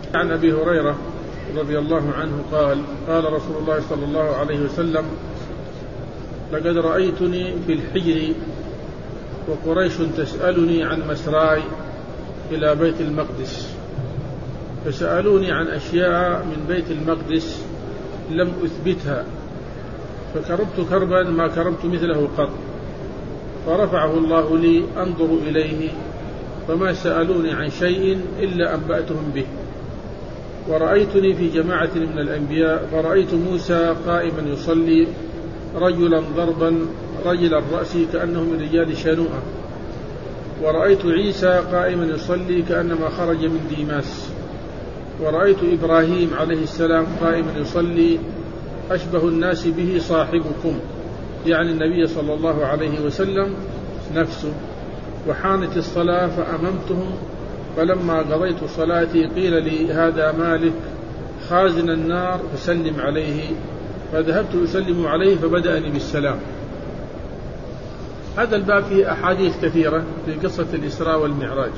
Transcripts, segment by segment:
عن أبي هريرة رضي الله عنه قال قال رسول الله صلى الله عليه وسلم: لقد رأيتني في الحجر وقريش تسألني عن مسراي إلى بيت المقدس، فسألوني عن أشياء من بيت المقدس لم أثبتها، فكربت كربا ما كربت مثله قط، فرفعه الله لي أنظر إليه، فما سألوني عن شيء إلا أنبأتهم به. ورأيتني في جماعة من الأنبياء، فرأيت موسى قائما يصلي، رجلا ضربا رجل الرأس كأنه من رجال شنوءة. ورأيت عيسى قائما يصلي كأنما خرج من ديماس. ورأيت إبراهيم عليه السلام قائما يصلي، أشبه الناس به صاحبكم، يعني النبي صلى الله عليه وسلم نفسه. وحانت الصلاة فأممتهم، فلما قضيت صلاتي قيل لي: هذا مالك خازن النار فسلم عليه، فذهبت أسلم عليه فبدأني بالسلام. هذا الباب فيه أحاديث كثيرة في قصة الإسراء والمعراج.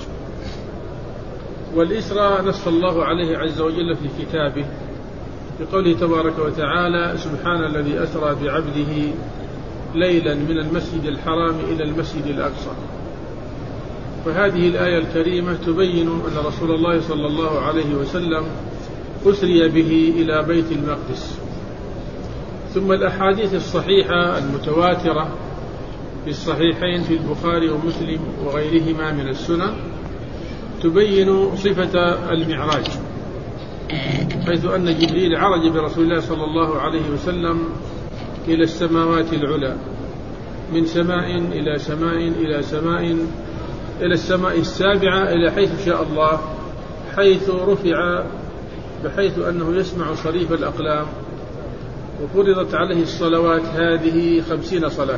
والإسراء نص الله عليه عز وجل في كتابه بقوله تبارك وتعالى: سبحان الذي أسرى بعبده ليلا من المسجد الحرام إلى المسجد الأقصى. فهذه الآية الكريمة تبين أن رسول الله صلى الله عليه وسلم أسري به إلى بيت المقدس. ثم الأحاديث الصحيحة المتواترة في الصحيحين في البخاري ومسلم وغيرهما من السنن تبين صفة المعراج، حيث أن جبريل عرج برسول الله صلى الله عليه وسلم إلى السماوات العلى، من سماء إلى سماء إلى سماء إلى السماء السابعة، إلى حيث شاء الله، حيث رفع بحيث أنه يسمع صريف الأقلام. وفرضت عليه الصلوات هذه 50 صلاة.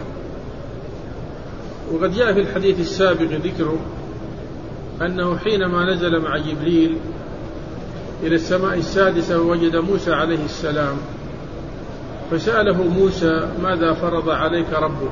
وقد جاء في الحديث السابق ذكر أنه حينما نزل مع جبريل إلى السماء السادسة ووجد موسى عليه السلام، فسأله موسى: ماذا فرض عليك ربك؟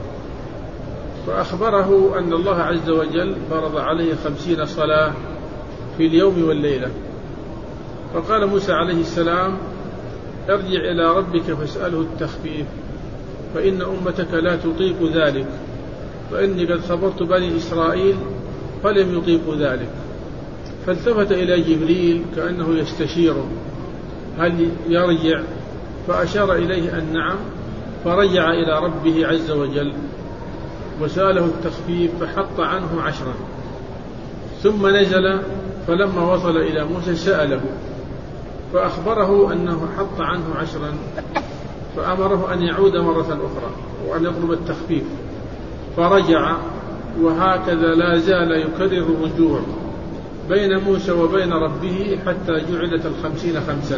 فأخبره أن الله عز وجل فرض عليه 50 صلاة في اليوم والليلة. فقال موسى عليه السلام: ارجع إلى ربك فاسأله التخفيف، فإن أمتك لا تطيق ذلك، فإني قد خبرت بني إسرائيل فلم يطيقوا ذلك. فالتفت إلى جبريل كأنه يستشيره هل يرجع، فأشار إليه أن نعم، فرجع إلى ربه عز وجل وسأله التخفيف فحط عنه 10. ثم نزل، فلما وصل إلى موسى سأله فأخبره أنه حط عنه 10، فأمره أن يعود مرة أخرى وأن يطلب التخفيف، فرجع. وهكذا لا زال يكرر الرجوع بين موسى وبين ربه حتى جعلت 50 خمسا.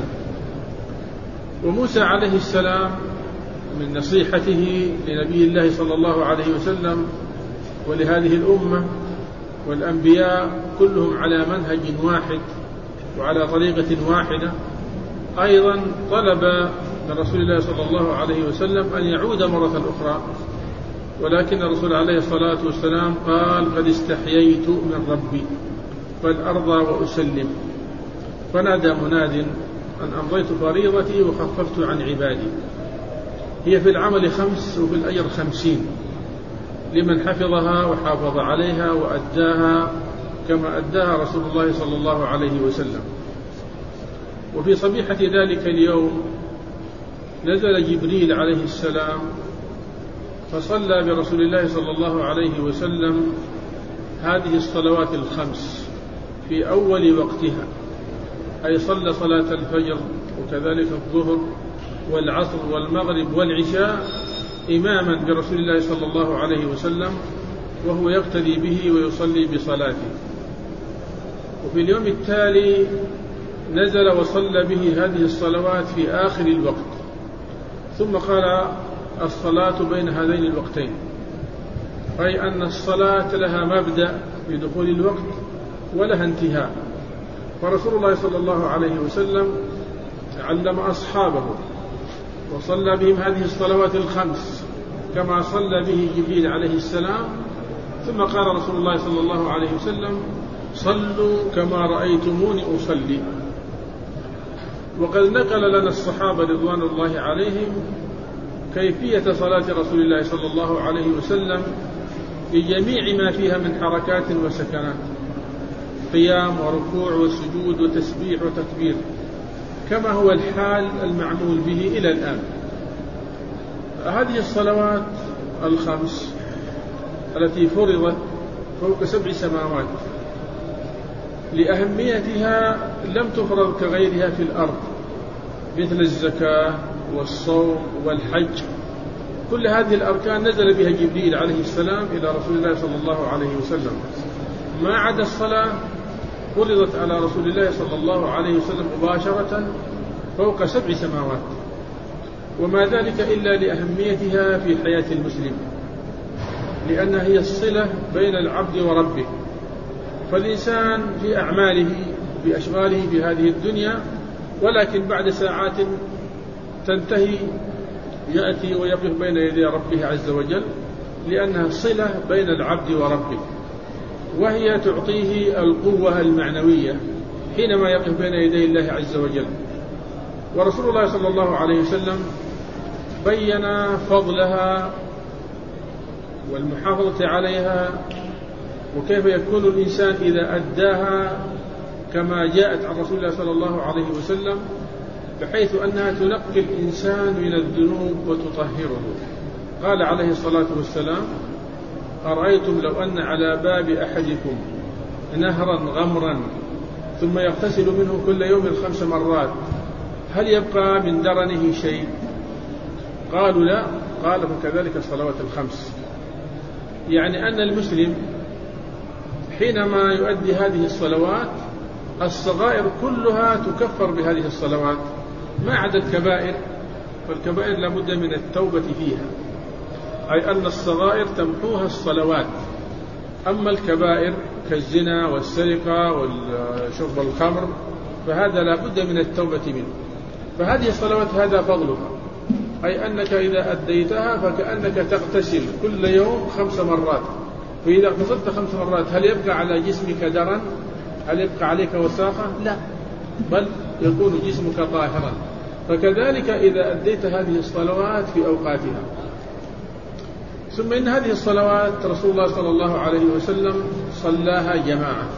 وموسى عليه السلام من نصيحته لنبي الله صلى الله عليه وسلم ولهذه الأمة والأنبياء كلهم على منهج واحد وعلى طريقة واحدة، أيضا طلب من رسول الله صلى الله عليه وسلم أن يعود مرة أخرى، ولكن الرسول عليه الصلاة والسلام قال: قد استحييت من ربي فالأرضى وأسلم. فنادى مناد أن أمضيت فريضتي وخففت عن عبادي. هي في العمل 5 وفي الأجر 50 لمن حفظها وحافظ عليها وأداها كما أداها رسول الله صلى الله عليه وسلم. وفي صبيحة ذلك اليوم نزل جبريل عليه السلام فصلى برسول الله صلى الله عليه وسلم هذه الصلوات 5 في أول وقتها، أي صلى صلاة الفجر وكذلك الظهر والعصر والمغرب والعشاء إماما برسول الله صلى الله عليه وسلم، وهو يقتدي به ويصلي بصلاته. وفي اليوم التالي نزل وصلى به هذه الصلوات في آخر الوقت، ثم قال: الصلاة بين هذين الوقتين، أي أن الصلاة لها مبدأ بدخول الوقت ولها انتهاء. فرسول الله صلى الله عليه وسلم علم أصحابه وصلى بهم هذه الصلوات 5 كما صلى به جبريل عليه السلام، ثم قال رسول الله صلى الله عليه وسلم: صلوا كما رأيتموني أصلي. وقد نقل لنا الصحابة رضوان الله عليهم كيفية صلاة رسول الله صلى الله عليه وسلم في جميع ما فيها من حركات وسكنات، قيام وركوع وسجود وتسبيح وتكبير، كما هو الحال المعمول به إلى الآن. هذه الصلوات الخمس التي فرضت فوق 7 سماوات لأهميتها لم تفرض كغيرها في الأرض، مثل الزكاة والصوم والحج. كل هذه الأركان نزل بها جبريل عليه السلام إلى رسول الله صلى الله عليه وسلم، ما عدا الصلاة فرضت على رسول الله صلى الله عليه وسلم مباشرة فوق 7 سماوات، وما ذلك إلا لأهميتها في حياة المسلم، لأنها هي الصلة بين العبد وربه. فالإنسان في أعماله بأشغاله في هذه الدنيا، ولكن بعد ساعات تنتهي يأتي ويقف بين يدي ربه عز وجل، لأنها صلة بين العبد وربه، وهي تعطيه القوة المعنوية حينما يقف بين يدي الله عز وجل. ورسول الله صلى الله عليه وسلم بين فضلها والمحافظة عليها، وكيف يكون الإنسان إذا أداها كما جاءت عن رسول الله صلى الله عليه وسلم، بحيث أنها تنقي الإنسان من الذنوب وتطهره. قال عليه الصلاة والسلام: أرأيتم لو أن على باب أحدكم نهرا غمرا ثم يغتسل منه كل يوم 5 مرات، هل يبقى من درنه شيء؟ قالوا لا. قال: فكذلك الصلوات الخمس. يعني أن المسلم حينما يؤدي هذه الصلوات الصغائر كلها تكفر بهذه الصلوات، ما عدا الكبائر، فالكبائر لابد من التوبة فيها، أي أن الصغائر تمحوها الصلوات. أما الكبائر كالزنا والسرقة والشرب الخمر فهذا لابد من التوبة منه. فهذه الصلوات هذا فضلها، أي أنك إذا أديتها فكأنك تغتسل كل يوم 5 مرات. فإذا اغتسلت 5 مرات هل يبقى على جسمك درن؟ هل يبقى عليك وساخة؟ لا، بل يكون جسمك طاهرا. فكذلك إذا أديت هذه الصلوات في أوقاتها. ثم إن هذه الصلوات رسول الله صلى الله عليه وسلم صلاها جماعة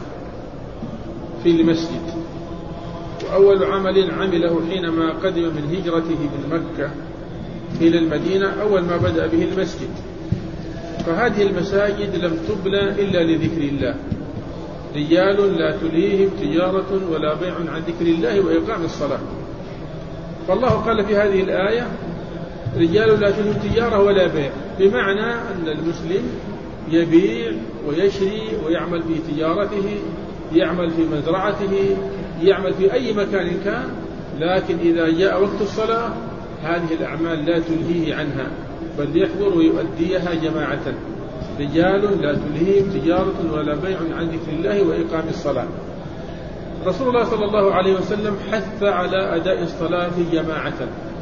في المسجد، وأول عمل عمله حينما قدم من هجرته من مكة إلى المدينة أول ما بدأ به المسجد. فهذه المساجد لم تبنى إلا لذكر الله، رجال لا تلهيهم تجارة ولا بيع عن ذكر الله وإقام الصلاة. فالله قال في هذه الآية: رجال لا تلهيهم تجارة ولا بيع، بمعنى أن المسلم يبيع ويشري ويعمل في تجارته، يعمل في مزرعته، يعمل في أي مكان كان، لكن إذا جاء وقت الصلاة هذه الأعمال لا تلهيه عنها، بل يحضر ويؤديها جماعة. رجال لا تلهيهم تجارة ولا بيع عن ذكر الله وإقام الصلاة. رسول الله صلى الله عليه وسلم حث على أداء الصلاة جماعة،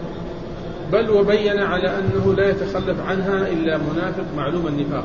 بل وبين على أنه لا يتخلف عنها إلا منافق معلوم النفاق،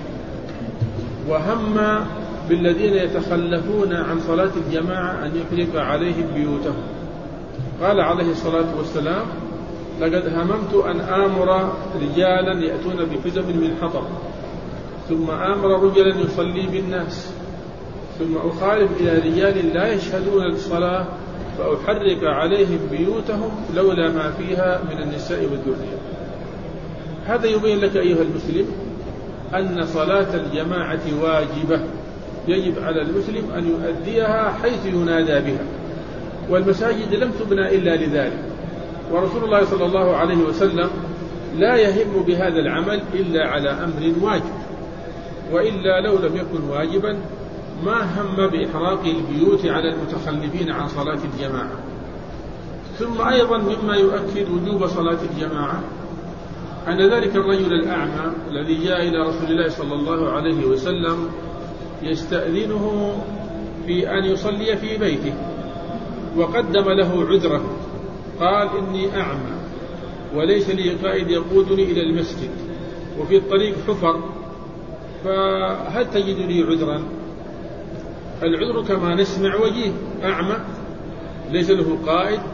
وهم بالذين يتخلفون عن صلاة الجماعة أن يحرق عليهم بيوتهم. قال عليه الصلاة والسلام: لقد هممت أن آمر رجالا يأتون بحزم من حطب، ثم آمر رجلا يصلي بالناس، ثم أخالف إلى رجال لا يشهدون الصلاة فأحرق عليهم بيوتهم لولا ما فيها من النساء والذرية. هذا يبين لك أيها المسلم أن صلاة الجماعة واجبة، يجب على المسلم أن يؤديها حيث ينادى بها، والمساجد لم تبنى إلا لذلك. ورسول الله صلى الله عليه وسلم لا يهم بهذا العمل إلا على أمر واجب، وإلا لو لم يكن واجبا ما هم بإحراق البيوت على المتخلفين عن صلاة الجماعة. ثم أيضا مما يؤكد وجوب صلاة الجماعة أن ذلك الرجل الأعمى الذي جاء إلى رسول الله صلى الله عليه وسلم يستأذنه في أن يصلي في بيته، وقدم له عذره، قال: إني أعمى وليس لي قائد يقودني إلى المسجد، وفي الطريق حفر، فهل تجد لي عذرا؟ العذر كما نسمع وجيه، أعمى ليس له قائد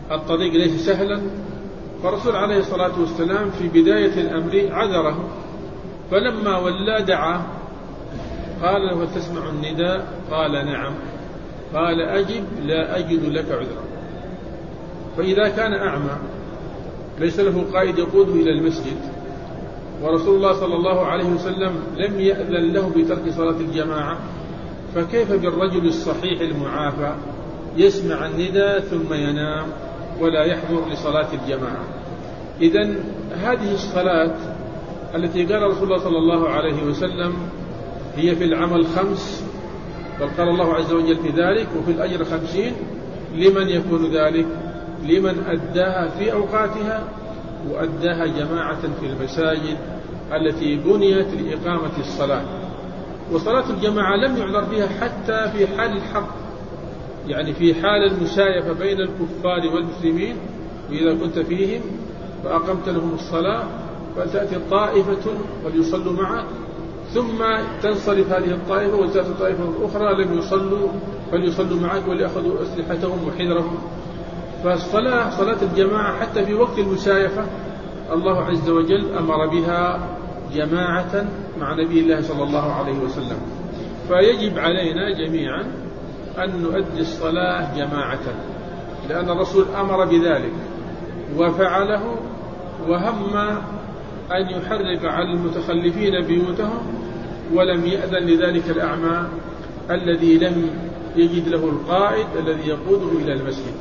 الطريق ليس سهلا. فالرسول عليه الصلاة والسلام في بداية الأمر عذره، فلما ولى دعا قال له: تسمع النداء؟ قال: نعم. قال: أجب، لا أجد لك عذرا. فإذا كان أعمى ليس له قائد يقوده إلى المسجد، ورسول الله صلى الله عليه وسلم لم يأذن له بترك صلاة الجماعة، فكيف بالرجل الصحيح المعافى يسمع النداء ثم ينام ولا يحضر لصلاة الجماعة؟ إذن هذه الصلاة التي قال رسول الله صلى الله عليه وسلم هي في العمل 5، بل قال الله عز وجل في ذلك: وفي الأجر 50. لمن يكون ذلك؟ لمن أداها في أوقاتها وأداها جماعة في المساجد التي بنيت لإقامة الصلاة. وصلاة الجماعة لم يعذر فيها حتى في حال الحرب، يعني في حال المسايفة بين الكفار والمسلمين، وإذا كنت فيهم فأقمت لهم الصلاة فتأتي طائفة وليصلوا معك، ثم تنصرف هذه الطائفة وتأتي الطائفة الأخرى لم يصلوا فليصلوا معك وليأخذوا أسلحتهم وحذرهم. فالصلاة صلاة الجماعة حتى في وقت المسايفة الله عز وجل أمر بها جماعة مع نبي الله صلى الله عليه وسلم. فيجب علينا جميعا أن نؤدي الصلاة جماعة، لأن الرسول أمر بذلك وفعله، وهم أن يحرق على المتخلفين بيوتهم، ولم يأذن لذلك الأعمى الذي لم يجد له القائد الذي يقوده إلى المسجد.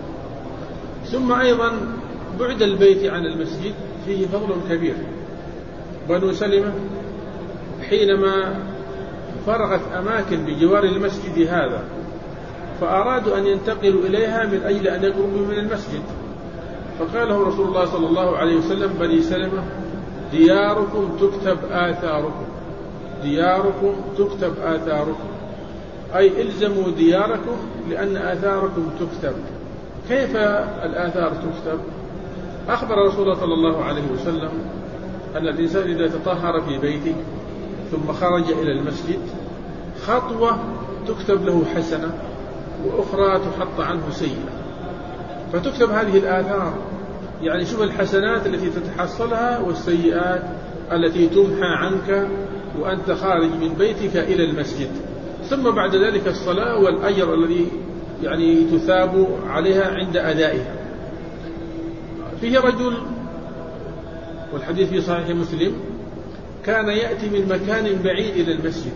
ثم أيضا بعد البيت عن المسجد فيه فضل كبير. بنو سلمة حينما فرغت أماكن بجوار المسجد هذا فأرادوا أن ينتقلوا إليها من أجل أن يقربوا من المسجد، فقال له رسول الله صلى الله عليه وسلم: بني سلمة دياركم تكتب آثاركم، دياركم تكتب آثاركم، أي إلزموا دياركم لأن آثاركم تكتب. كيف الآثار تكتب؟ أخبر رسول الله صلى الله عليه وسلم أن الإنسان إذا تطهر في بيته ثم خرج إلى المسجد خطوة تكتب له حسنة وأخرى تحط عنه سيئة، فتكتب هذه الآثار. يعني شوف الحسنات التي تتحصلها والسيئات التي تمحى عنك وأنت خارج من بيتك إلى المسجد. ثم بعد ذلك الصلاة والأجر الذي يعني تثاب عليها عند أدائها. فيه رجل، والحديث في صحيح مسلم، كان يأتي من مكان بعيد إلى المسجد،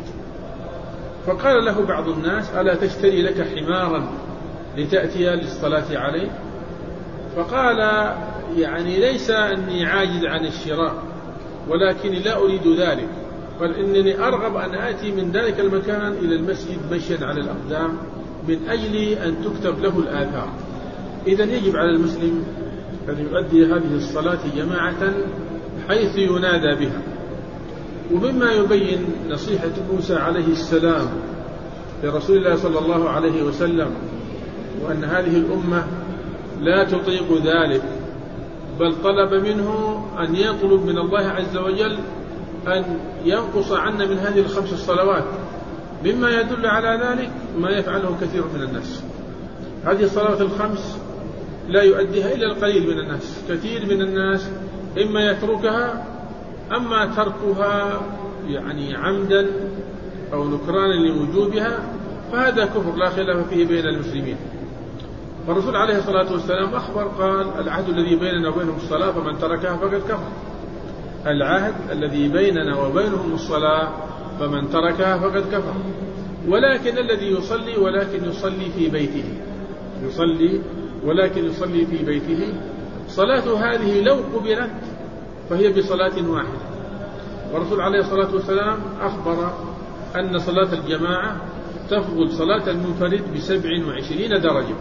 فقال له بعض الناس: ألا تشتري لك حمارا لتأتي للصلاة عليه؟ فقال: يعني ليس أني عاجز عن الشراء، ولكني لا أريد ذلك، بل إنني أرغب أن آتي من ذلك المكان إلى المسجد مشيا على الأقدام من أجل أن تكتب له الآثار. إذن يجب على المسلم أن يؤدي هذه الصلاة جماعة حيث ينادى بها. ومما يبين نصيحة موسى عليه السلام لرسول الله صلى الله عليه وسلم، وأن هذه الأمة لا تطيق ذلك، بل طلب منه أن يطلب من الله عز وجل أن ينقص عنا من هذه ال5 الصلوات. مما يدل على ذلك ما يفعله كثير من الناس. هذه الصلوات ال5 لا يؤديها إلا القليل من الناس. كثير من الناس إما يتركها، أما تركها يعني عمدا أو نكرانا لوجوبها، فهذا كفر لا خلاف فيه بين المسلمين. فالرسول عليه الصلاة والسلام أخبر قال: العهد الذي بيننا وبينهم الصلاة فمن تركها فقد كفر. العهد الذي بيننا وبينهم الصلاة فمن تركها فقد كفر. ولكن الذي يصلي ولكن يصلي في بيته، يصلي ولكن يصلي في بيته، صلاة هذه لو قبلت فهي بصلاة واحدة. والرسول عليه الصلاة والسلام أخبر أن صلاة الجماعة تفضل صلاة المنفرد ب27 درجة.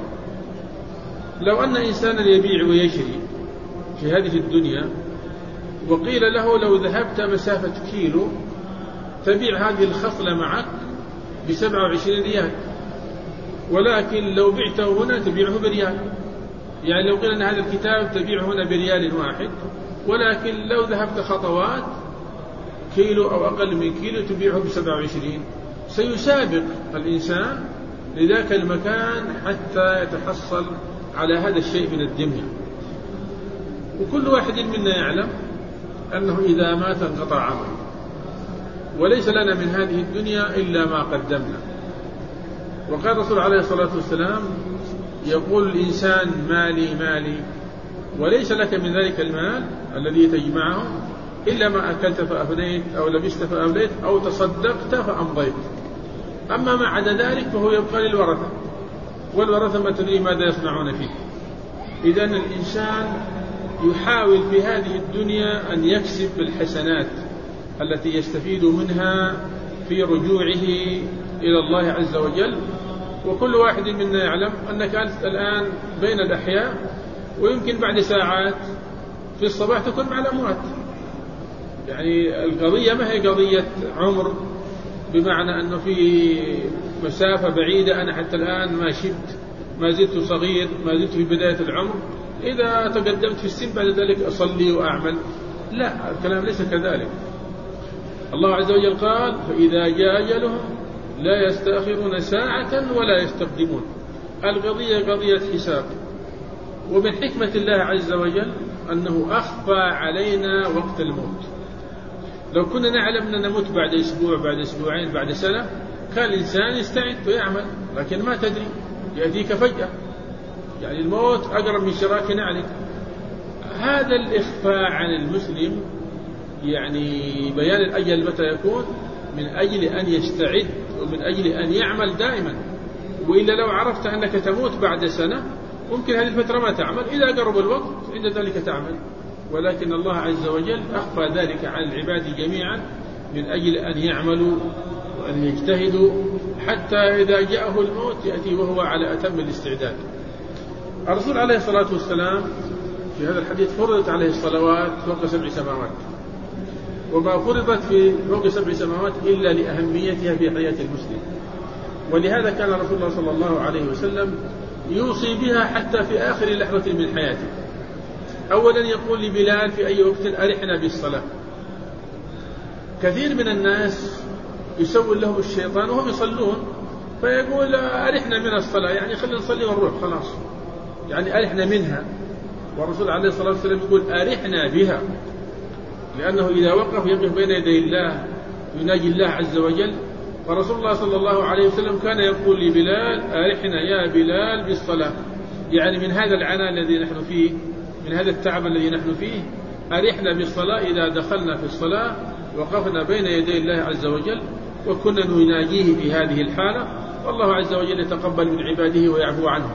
لو أن إنسانا يبيع ويشري في هذه الدنيا وقيل له: لو ذهبت مسافة كيلو تبيع هذه الخصلة معك ب27 ريال، ولكن لو بعته هنا تبيعه بريال. يعني لو قيل أن هذا الكتاب تبيعه هنا بريال واحد، ولكن لو ذهبت خطوات كيلو أو أقل من كيلو تبيعه ب27. سيسابق الإنسان لذاك المكان حتى يتحصل على هذا الشيء من الدنيا. وكل واحد منا يعلم أنه إذا مات انقطع عمله، وليس لنا من هذه الدنيا إلا ما قدمنا. وقال الرسول عليه الصلاة والسلام: يقول الإنسان مالي مالي، وليس لك من ذلك المال الذي تجمعه إلا ما أكلت فأفنيت، أو لبست فأبليت، أو تصدقت فأمضيت. أما ما عدا ذلك فهو يبقى للورثة، والورثة ما تدري ماذا يصنعون فيه. إذن الإنسان يحاول في هذه الدنيا أن يكسب الحسنات التي يستفيد منها في رجوعه إلى الله عز وجل. وكل واحد منا يعلم أنك أنت الآن بين الأحياء، ويمكن بعد ساعات في الصباح تكون مع الأموات. يعني القضية ما هي قضية عمر، بمعنى أنه في مسافة بعيدة أنا حتى الآن ما شبت، ما زلت صغير، ما زلت في بداية العمر، إذا تقدمت في السن بعد ذلك أصلي وأعمل. لا، الكلام ليس كذلك. الله عز وجل قال: فإذا جاء أجلهم لا يستأخرون ساعة ولا يستقدمون. القضية قضية حساب. ومن حكمة الله عز وجل أنه أخفى علينا وقت الموت. لو كنا نعلم أننا نموت بعد أسبوع، بعد أسبوعين، بعد سنة، كان الإنسان يستعد ويعمل، لكن ما تدري، يأتيك فجأة. يعني الموت أقرب من شراك نعلك. هذا الإخفاء عن المسلم، يعني بيان الأجل متى يكون، من أجل أن يستعد ومن أجل أن يعمل دائما. وإلا لو عرفت أنك تموت بعد سنة ممكن هذه الفترة ما تعمل، إذا قرب الوقت عند ذلك تعمل. ولكن الله عز وجل أخفى ذلك عن العباد جميعا من أجل أن يعملوا وأن يجتهدوا، حتى إذا جاءه الموت يأتي وهو على أتم الاستعداد. الرسول عليه الصلاة والسلام في هذا الحديث فرضت عليه الصلوات فوق 7 سماوات، وما فرضت في فوق 7 سماوات إلا لأهميتها في حياة المسلم. ولهذا كان رسول الله صلى الله عليه وسلم يوصي بها حتى في آخر لحظة من حياته. أولا يقول لبلال في أي وقت: أرحنا بالصلاة. كثير من الناس يسول لهم الشيطان وهم يصلون، فيقول: أرحنا من الصلاة، يعني خلينا نصلي ونروح خلاص، يعني أرحنا منها. والرسول عليه الصلاة والسلام يقول: أرحنا بها، لأنه إذا وقف يقف بين يدي الله يناجي الله عز وجل. فرسول الله صلى الله عليه وسلم كان يقول لبلال: أرحنا يا بلال بالصلاة، يعني من هذا العناء الذي نحن فيه، من هذا التعب الذي نحن فيه، أرحنا بالصلاة. إذا دخلنا في الصلاة وقفنا بين يدي الله عز وجل وكنا نناجيه في هذه الحالة، والله عز وجل يتقبل من عباده ويعفو عنهم.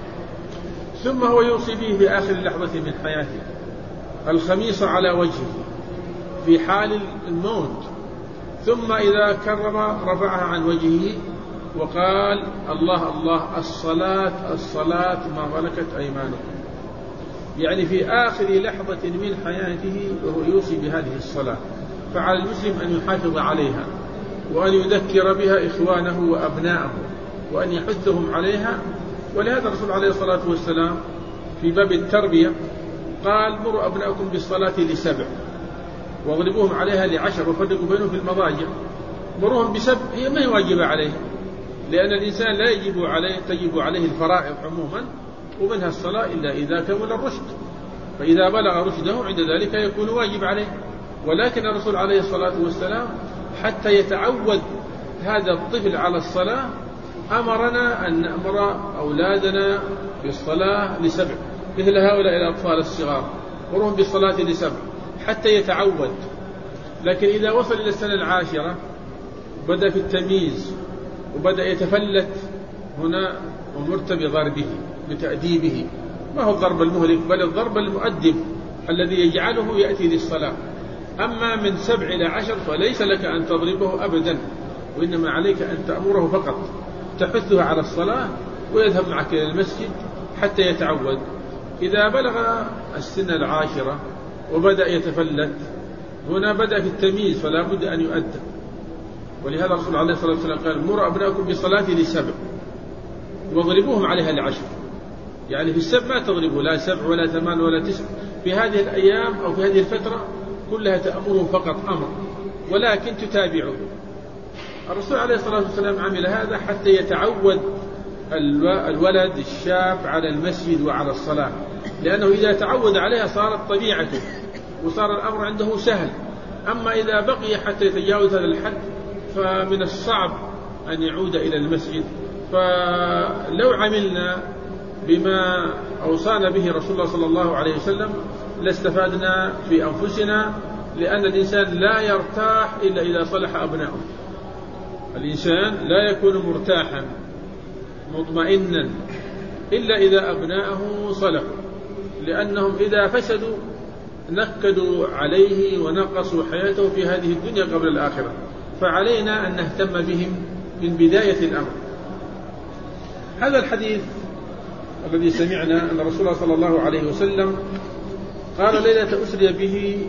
ثم هو يوصي به في آخر لحظة من حياته: الخميص على وجهه في حال الموت، ثم إذا كرم رفعها عن وجهه وقال: الله الله، الصلاة الصلاة ما ملكت أيمانكم. يعني في آخر لحظة من حياته وهو يوصي بهذه الصلاة. فعلى المسلم أن يحافظ عليها، وأن يذكر بها إخوانه وأبناءه، وأن يحثهم عليها. ولهذا الرسول عليه الصلاة والسلام في باب التربية قال: مروا أبناءكم بالصلاة ل7 واضربوهم عليها ل10 وفرقوا بينهم في المضاجع. مروهم ب7 هي ما هي واجبة عليه، لأن الإنسان لا تجب عليه الفرائض عموما، ومنها الصلاة إلا إذا كمل الرشد، فإذا بلغ رشده عند ذلك يكون واجب عليه. ولكن الرسول عليه الصلاة والسلام حتى يتعود هذا الطفل على الصلاة أمرنا أن نأمر أولادنا بالصلاة ل7، مثل هؤلاء الأطفال الصغار مرهم بالصلاة ل7 حتى يتعود. لكن إذا وصل إلى السنة 10 بدأ في التمييز وبدأ يتفلت، هنا أمرت بضربه، بتأديبه، ما هو الضرب المهلك بل الضرب المؤدب الذي يجعله يأتي للصلاة. أما من 7 إلى 10 فليس لك أن تضربه أبدا، وإنما عليك أن تأمره فقط، تحثه على الصلاة ويذهب معك إلى المسجد حتى يتعود. إذا بلغ السن 10 وبدأ يتفلت، هنا بدأ في التمييز، فلا بد أن يؤدب. ولهذا الرسول عليه الصلاة والسلام قال: مروا أبناءكم بالصلاة ل7 واضربوهم عليها ل10. يعني في ال7 ما تضربوا لا 7 ولا 8 ولا 9، في هذه الأيام أو في هذه الفترة كلها تأمره فقط أمر، ولكن تتابعه. الرسول عليه الصلاة والسلام عمل هذا حتى يتعود الولد الشاب على المسجد وعلى الصلاة، لأنه إذا تعود عليها صارت طبيعته وصار الأمر عنده سهل. أما إذا بقي حتى يتجاوز هذا الحد فمن الصعب أن يعود إلى المسجد. فلو عملنا بما أوصانا به رسول الله صلى الله عليه وسلم لاستفادنا في أنفسنا، لأن الإنسان لا يرتاح إلا إذا صلح أبناؤه. الإنسان لا يكون مرتاحا مطمئنا إلا إذا أبناءه صلحوا، لأنهم إذا فسدوا نكدوا عليه ونقصوا حياته في هذه الدنيا قبل الآخرة. فعلينا أن نهتم بهم من بداية الأمر. هذا الحديث الذي سمعنا أن رسول الله صلى الله عليه وسلم قال ليلة أسري به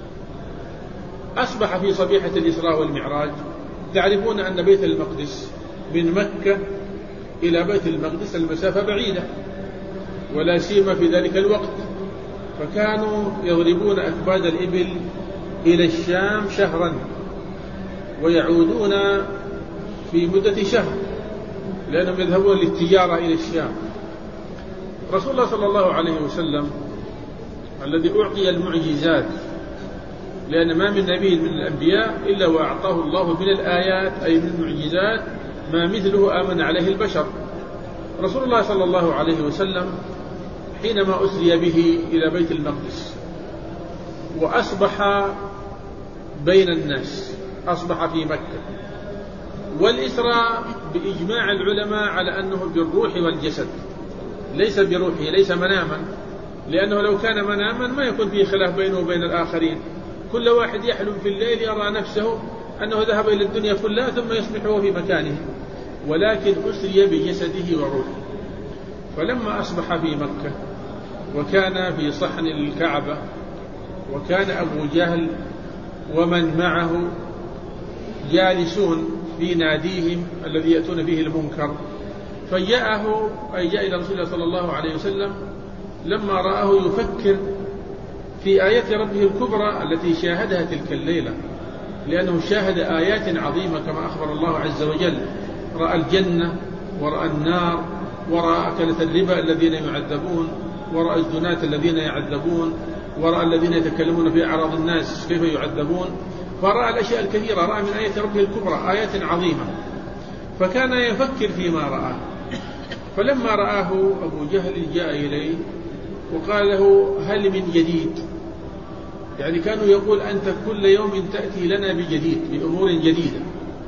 أصبح في صبيحة الإسراء والمعراج. تعرفون أن بيت المقدس من مكة إلى بيت المقدس المسافة بعيدة، ولا سيما في ذلك الوقت، فكانوا يضربون أكباد الإبل إلى الشام شهرا ويعودون في مدة شهر، لأنهم يذهبون للتجارة إلى الشام. رسول الله صلى الله عليه وسلم الذي أعطي المعجزات، لأن ما من نبي من الأنبياء إلا وأعطاه الله من الآيات أي من المعجزات ما مثله آمن عليه البشر. رسول الله صلى الله عليه وسلم حينما أسري به إلى بيت المقدس وأصبح بين الناس، أصبح في مكة، والإسراء بإجماع العلماء على أنه بالروح والجسد ليس بروحه، ليس مناما، لأنه لو كان مناما ما يكون فيه خلاف بينه وبين الآخرين. كل واحد يحلم في الليل يرى نفسه أنه ذهب إلى الدنيا كلها ثم يصبح هو في مكانه، ولكن أسري بجسده وروحه. فلما أصبح في مكة وكان في صحن الكعبة، وكان أبو جهل ومن معه جالسون في ناديهم الذي يأتون به المنكر، فجاءه أي جاء إلى رسول الله صلى الله عليه وسلم لما رآه يفكر في آيات ربه الكبرى التي شاهدها تلك الليلة، لأنه شاهد آيات عظيمة كما أخبر الله عز وجل. رأى الجنة ورأى النار ورأى أكلة الربا الذين يعذبون ورأى الزناة الذين يعذبون ورأى الذين يتكلمون في أعراض الناس كيف يعذبون. فرأى الأشياء الكثيرة، رأى من آيات ربه الكبرى آيات عظيمة، فكان يفكر فيما رآه. فلما رآه أبو جهل جاء إليه وقال له هل من جديد، يعني كانوا يقول أنت كل يوم تأتي لنا بجديد بأمور جديدة.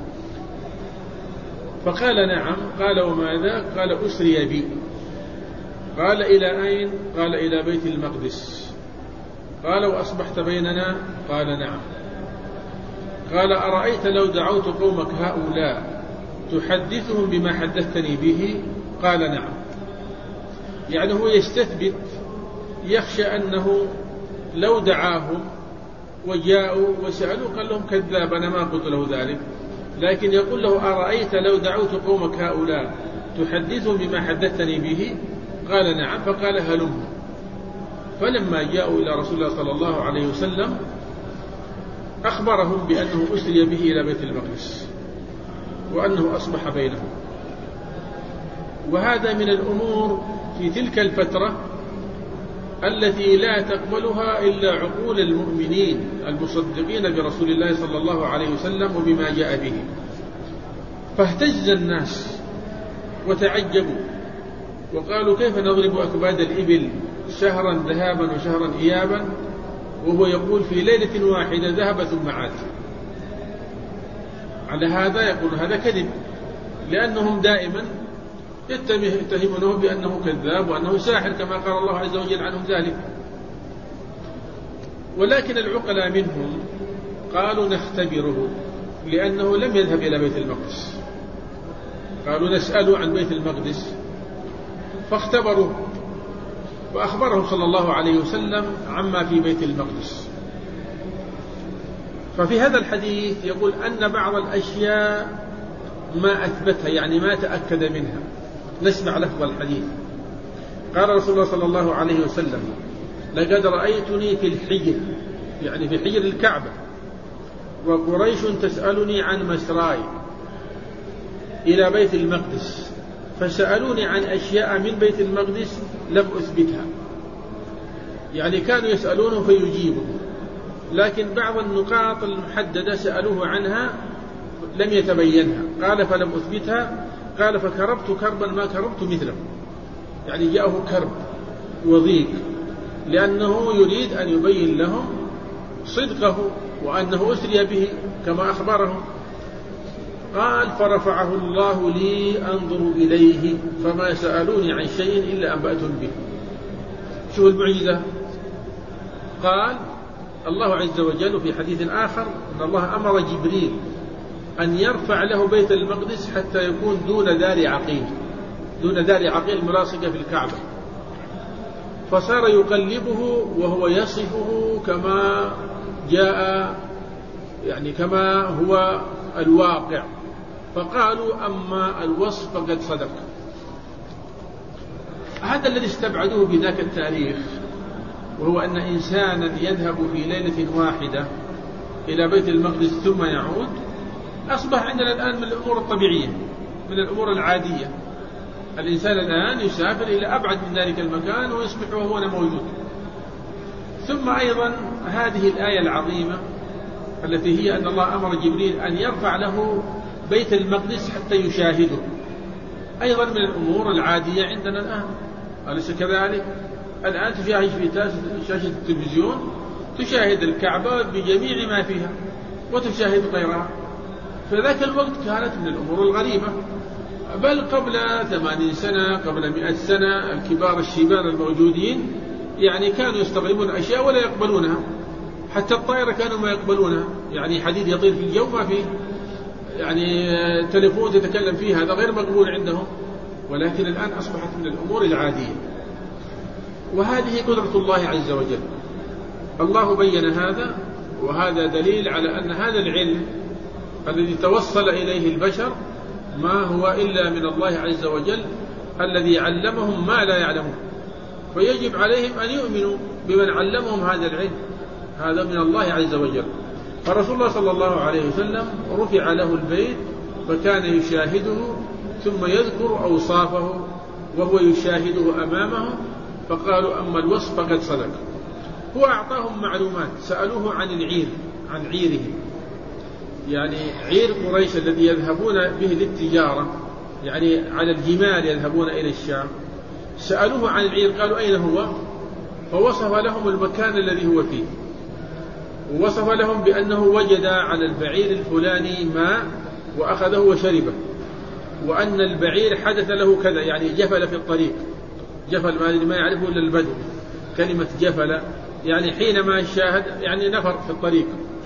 فقال نعم. قال وماذا؟ قال أسري بي. قال إلى أين؟ قال إلى بيت المقدس. قال وأصبحت بيننا؟ قال نعم. قال أرأيت لو دعوت قومك هؤلاء تحدثهم بما حدثتني به؟ قال نعم. يعني هو يستثبت، يخشى أنه لو دعاهم وجاءوا وسألوا قال لهم كذاب أنا ما قلت له ذلك، لكن يقول له أرأيت لو دعوت قومك هؤلاء تحدثهم بما حدثتني به؟ قال نعم. فقال هلم. فلما جاءوا إلى رسول الله صلى الله عليه وسلم أخبرهم بأنه أسري به إلى بيت المقدس وأنه أصبح بينهم. وهذا من الأمور في تلك الفترة التي لا تقبلها إلا عقول المؤمنين المصدقين برسول الله صلى الله عليه وسلم وبما جاء به. فاهتز الناس وتعجبوا وقالوا كيف نضرب أكباد الإبل شهرا ذهابا وشهرا إيابا، وهو يقول في ليلة واحدة ذهب ثم عاد. على هذا يقول هذا كذب، لأنهم دائما يتهمونه بأنه كذاب وأنه ساحر كما قال الله عز وجل عنهم ذلك. ولكن العقلاء منهم قالوا نختبره، لأنه لم يذهب إلى بيت المقدس، قالوا نسأله عن بيت المقدس. فاختبروه وأخبره صلى الله عليه وسلم عما في بيت المقدس. ففي هذا الحديث يقول أن بعض الأشياء ما أثبتها، يعني ما تأكد منها. نسمع لفظ الحديث. قال رسول الله صلى الله عليه وسلم لقد رأيتني في الحجر، يعني في حجر الكعبة، وقريش تسألني عن مسراي إلى بيت المقدس، فسألوني عن أشياء من بيت المقدس لم أثبتها. يعني كانوا يسألونه فيجيبه، لكن بعض النقاط المحددة سألوه عنها لم يتبينها. قال فلم أثبتها. قال فكربت كربا ما كربت مثله، يعني جاءه كرب وضيق لأنه يريد أن يبين لهم صدقه وأنه أسري به كما أخبرهم. قال فرفعه الله لي أنظر إليه فما سألوني عن شيء إلا أنبأتهم به. شو المعجزة؟ قال الله عز وجل في حديث آخر أن الله أمر جبريل أن يرفع له بيت المقدس حتى يكون دون دار عقيل، دون دار عقيل ملاصقة في الكعبة، فصار يقلبه وهو يصفه كما جاء، يعني كما هو الواقع. فقالوا أما الوصف فقد صدق. هذا الذي استبعدوه بذاك التاريخ، وهو أن إنسانا يذهب في ليلة واحدة إلى بيت المقدس ثم يعود، أصبح عندنا الآن من الأمور الطبيعية، من الأمور العادية. الإنسان الآن يسافر إلى أبعد من ذلك المكان ويصبح وهو موجود. ثم أيضا هذه الآية العظيمة التي هي أن الله أمر جبريل أن يرفع له بيت المقدس حتى يشاهده، أيضا من الأمور العادية عندنا الآن، أليس كذلك؟ الآن تشاهد في شاشة التلفزيون، تشاهد الكعبة بجميع ما فيها وتشاهد غيرها. فذاك الوقت كانت من الأمور الغريبة، بل قبل 80 سنة قبل 100 سنة الكبار الشيبان الموجودين يعني كانوا يستغربون أشياء ولا يقبلونها. حتى الطائرة كانوا ما يقبلونها، يعني حديد يطير في الجو ما فيه، يعني تليفون تتكلم فيه هذا غير مقبول عندهم. ولكن الآن أصبحت من الأمور العادية، وهذه قدرة الله عز وجل. الله بين هذا، وهذا دليل على أن هذا العلم الذي توصل إليه البشر ما هو إلا من الله عز وجل الذي علمهم ما لا يعلمون، فيجب عليهم أن يؤمنوا بمن علمهم هذا العلم، هذا من الله عز وجل. فرسول الله صلى الله عليه وسلم رفع له البيت فكان يشاهده ثم يذكر أوصافه وهو يشاهده أمامه، فقالوا أما الوصف فقد صدق. هو أعطاهم معلومات، سألوه عن العير، عن عيره، يعني عير قريش الذي يذهبون به للتجارة، يعني على الجمال يذهبون إلى الشام. سألوه عن العير، قالوا أين هو؟ فوصف لهم المكان الذي هو فيه، ووصف لهم بأنه وجد على البعير الفلاني ماء وأخذه وشربه، وأن البعير حدث له كذا، يعني جفل في الطريق. جفل ما يعرفه إلا البدو، كلمة جفل يعني حينما شاهد يعني نفر في الطريق.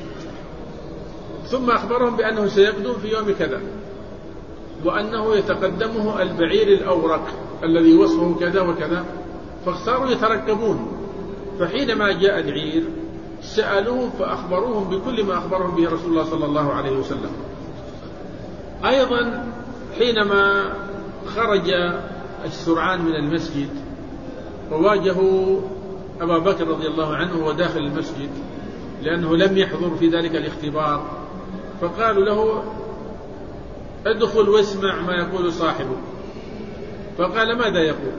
ثم أخبرهم بأنه سيقدم في يوم كذا، وأنه يتقدمه البعير الأورق الذي وصفه كذا وكذا، فاختاروا يتركبون. فحينما جاء العير سألوه فأخبروهم بكل ما أخبرهم به رسول الله صلى الله عليه وسلم. أيضا حينما خرج السرعان من المسجد وواجهوا أبا بكر رضي الله عنه وداخل المسجد لأنه لم يحضر في ذلك الاختبار، فقالوا له ادخل واسمع ما يقول صاحبه. فقال ماذا يقول؟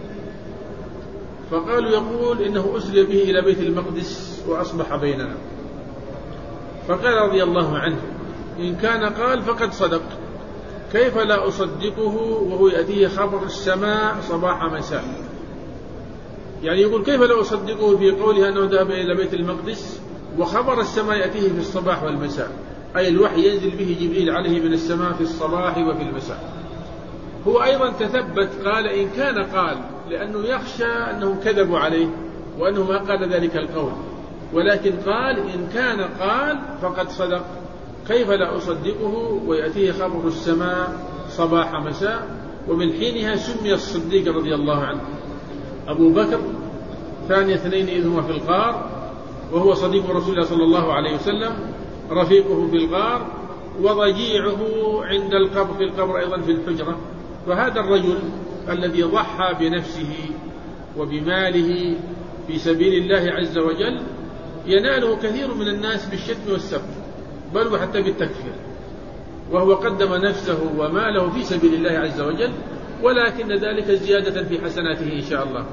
فقالوا يقول إنه أسري به إلى بيت المقدس وأصبح بيننا. فقال رضي الله عنه إن كان قال فقد صدق، كيف لا أصدقه وهو يأتيه خبر السماء صباح مساء؟ يعني يقول كيف لا أصدقه في قوله أنه ذهب إلى بيت المقدس وخبر السماء يأتيه في الصباح والمساء، أي الوحي ينزل به جبريل عليه من السماء في الصباح وفي المساء. هو أيضا تثبت قال إن كان قال، لأنه يخشى أنهم كذبوا عليه وأنه ما قال ذلك القول، ولكن قال إن كان قال فقد صدق، كيف لا أصدقه ويأتيه خبر السماء صباح مساء. ومن حينها سمي الصديق رضي الله عنه. أبو بكر ثاني اثنين إذ هما في الغار، وهو صديق رسول الله صلى الله عليه وسلم، رفيقه في الغار، وضجيعه عند القبر، في القبر أيضا في الحجرة. فهذا الرجل الذي ضحى بنفسه وبماله في سبيل الله عز وجل يناله كثير من الناس بالشتم والسب، بل وحتى بالتكفير، وهو قدم نفسه وماله في سبيل الله عز وجل ولكن ذلك زيادة في حسناته إن شاء الله.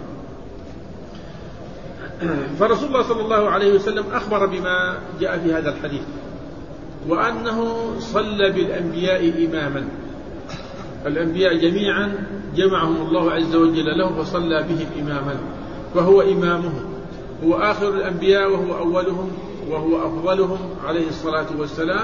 فرسول الله صلى الله عليه وسلم أخبر بما جاء في هذا الحديث، وأنه صلى بالأنبياء إماما، الأنبياء جميعا جمعهم الله عز وجل له فصلى بهم إماما، فهو إمامهم، هو آخر الأنبياء وهو أولهم وهو أفضلهم عليه الصلاة والسلام.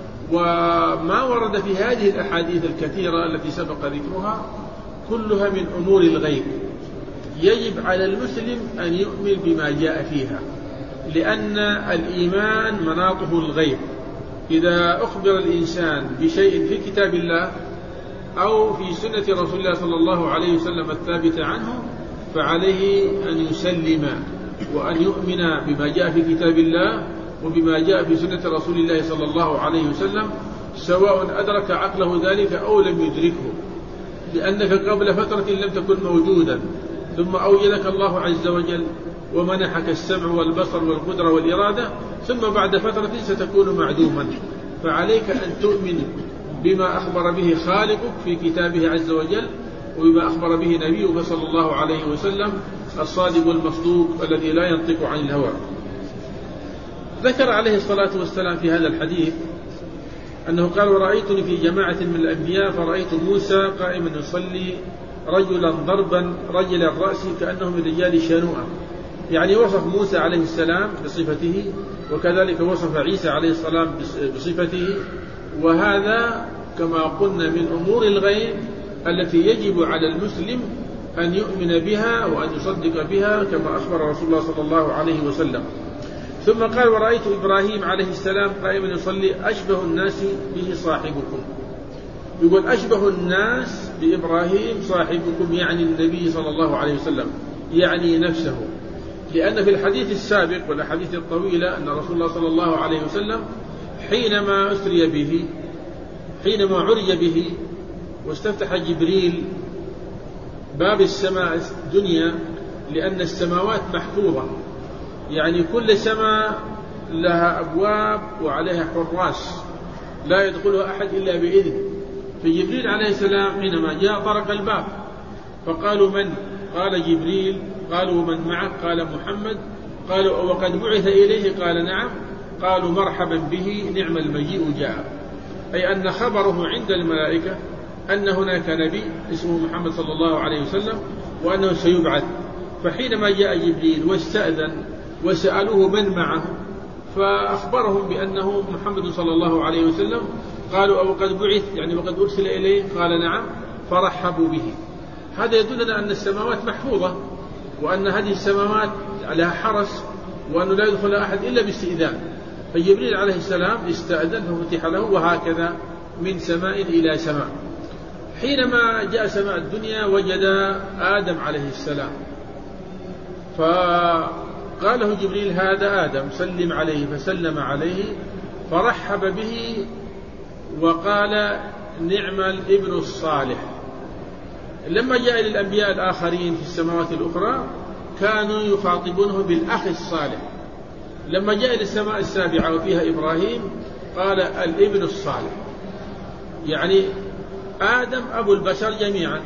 وما ورد في هذه الأحاديث الكثيرة التي سبق ذكرها كلها من أمور الغيب، يجب على المسلم أن يؤمن بما جاء فيها، لأن الإيمان مناطه الغيب. إذا أخبر الإنسان بشيء في كتاب الله أو في سنة رسول الله صلى الله عليه وسلم الثابتة عنه فعليه أن يسلم وأن يؤمن بما جاء في كتاب الله وبما جاء في سنة رسول الله صلى الله عليه وسلم، سواء أدرك عقله ذلك أو لم يدركه، لأنك قبل فترة لم تكن موجودا، ثم أوجدك الله عز وجل ومنحك السمع والبصر والقدرة والإرادة، ثم بعد فترة ستكون معدوما. فعليك أن تؤمن بما أخبر به خالقك في كتابه عز وجل وبما أخبر به نبيه صلى الله عليه وسلم الصادق المصدوق الذي لا ينطق عن الهوى. ذكر عليه الصلاة والسلام في هذا الحديث أنه قال: ورأيتني في جماعة من الأنبياء فرأيت موسى قائما يصلي رجلا ضربا رجل الرأس كأنه من رجال شنوءة، يعني وصف موسى عليه السلام بصفته، وكذلك وصف عيسى عليه السلام بصفته. وهذا كما قلنا من أمور الغيب التي يجب على المسلم أن يؤمن بها وأن يصدق بها كما أخبر رسول الله صلى الله عليه وسلم. ثم قال: ورأيت إبراهيم عليه السلام قائما يصلي أشبه الناس به صاحبكم. يقول أشبه الناس بإبراهيم صاحبكم، يعني النبي صلى الله عليه وسلم، يعني نفسه، لأن في الحديث السابق والأحاديث الطويلة أن رسول الله صلى الله عليه وسلم حينما أسري به، حينما عرج به واستفتح جبريل باب السماء الدنيا، لأن السماوات محفوظة، يعني كل سماء لها أبواب وعليها حراس لا يدخلها أحد إلا بإذن. فجبريل عليه السلام حينما جاء طرق الباب، فقالوا: من؟ قال: جبريل. قالوا: من معك؟ قال: محمد. قالوا: وقد بعث إليه؟ قال: نعم. قالوا: مرحبا به، نعم المجيء جاء، أي أن خبره عند الملائكة أن هناك نبي اسمه محمد صلى الله عليه وسلم وأنه سيبعث. فحينما جاء جبريل واستأذن وسألوه من معه فأخبرهم بأنه محمد صلى الله عليه وسلم، قالوا: أو قد بعث، يعني وقد أرسل إليه؟ قال: نعم. فرحبوا به. هذا يدلنا أن السماوات محفوظة، وأن هذه السماوات لها حرس، وأنه لا يدخل أحد إلا باستئذان. فجبريل عليه السلام استأذن ففتح له، وهكذا من سماء إلى سماء. حينما جاء سماء الدنيا وجد آدم عليه السلام، فقال له جبريل: هذا آدم، سلم عليه. فسلم عليه فرحب به وقال: نعم الابن الصالح. لما جاء للأنبياء الآخرين في السماوات الأخرى كانوا يخاطبونه بالأخ الصالح. لما جاء إلى السماء السابعة وفيها إبراهيم قال: الابن الصالح، يعني آدم أبو البشر جميعا،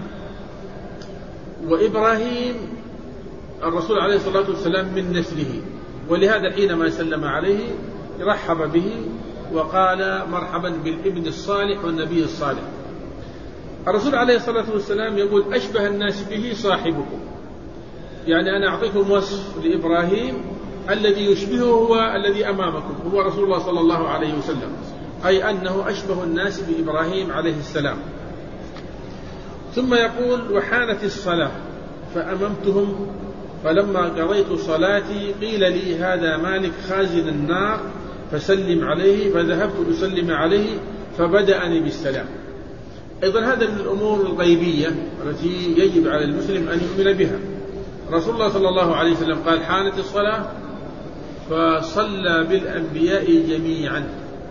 وإبراهيم الرسول عليه الصلاة والسلام من نسله، ولهذا حينما سلم عليه رحب به وقال: مرحبا بالابن الصالح والنبي الصالح. الرسول عليه الصلاة والسلام يقول: أشبه الناس به صاحبكم، يعني أنا أعطيكم وصف لإبراهيم الذي يشبهه هو الذي أمامكم، هو رسول الله صلى الله عليه وسلم، أي أنه أشبه الناس بإبراهيم عليه السلام. ثم يقول: وحانت الصلاة فأممتهم، فلما قضيت صلاتي قيل لي: هذا مالك خازن النار فسلم عليه، فذهبت أسلم عليه فبدأني بالسلام. أيضا هذا من الأمور الغيبية التي يجب على المسلم أن يؤمن بها. رسول الله صلى الله عليه وسلم قال: حانت الصلاة فصلى بالأنبياء جميعا.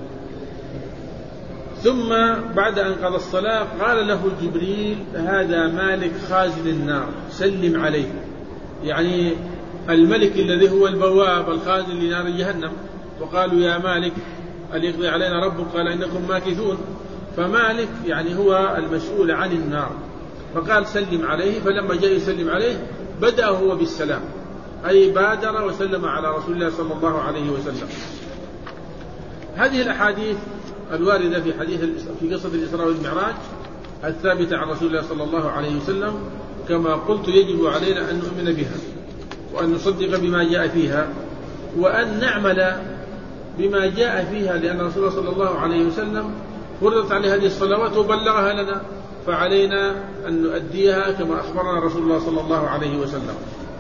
ثم بعد أن قضى الصلاة قال له جبريل: هذا مالك خازن النار سلم عليه، يعني الملك الذي هو البواب الخازن لنار جهنم. وقالوا: يا مالك هل يقضي علينا ربك؟ قال: إنكم ماكثون. فمالك يعني هو المسؤول عن النار. فقال سلم عليه، فلما جاء يسلم عليه بدأ هو بالسلام، أي بادر وسلم على رسول الله صلى الله عليه وسلم. هذه الأحاديث الواردة في قصة الإسراء والمعراج الثابتة عن رسول الله صلى الله عليه وسلم كما قلت يجب علينا أن نؤمن بها وأن نصدق بما جاء فيها وأن نعمل بما جاء فيها، لأن رسول الله صلى الله عليه وسلم فرضت عليه هذه الصلوات وبلغها لنا، فعلينا أن نؤديها كما أخبرنا رسول الله صلى الله عليه وسلم.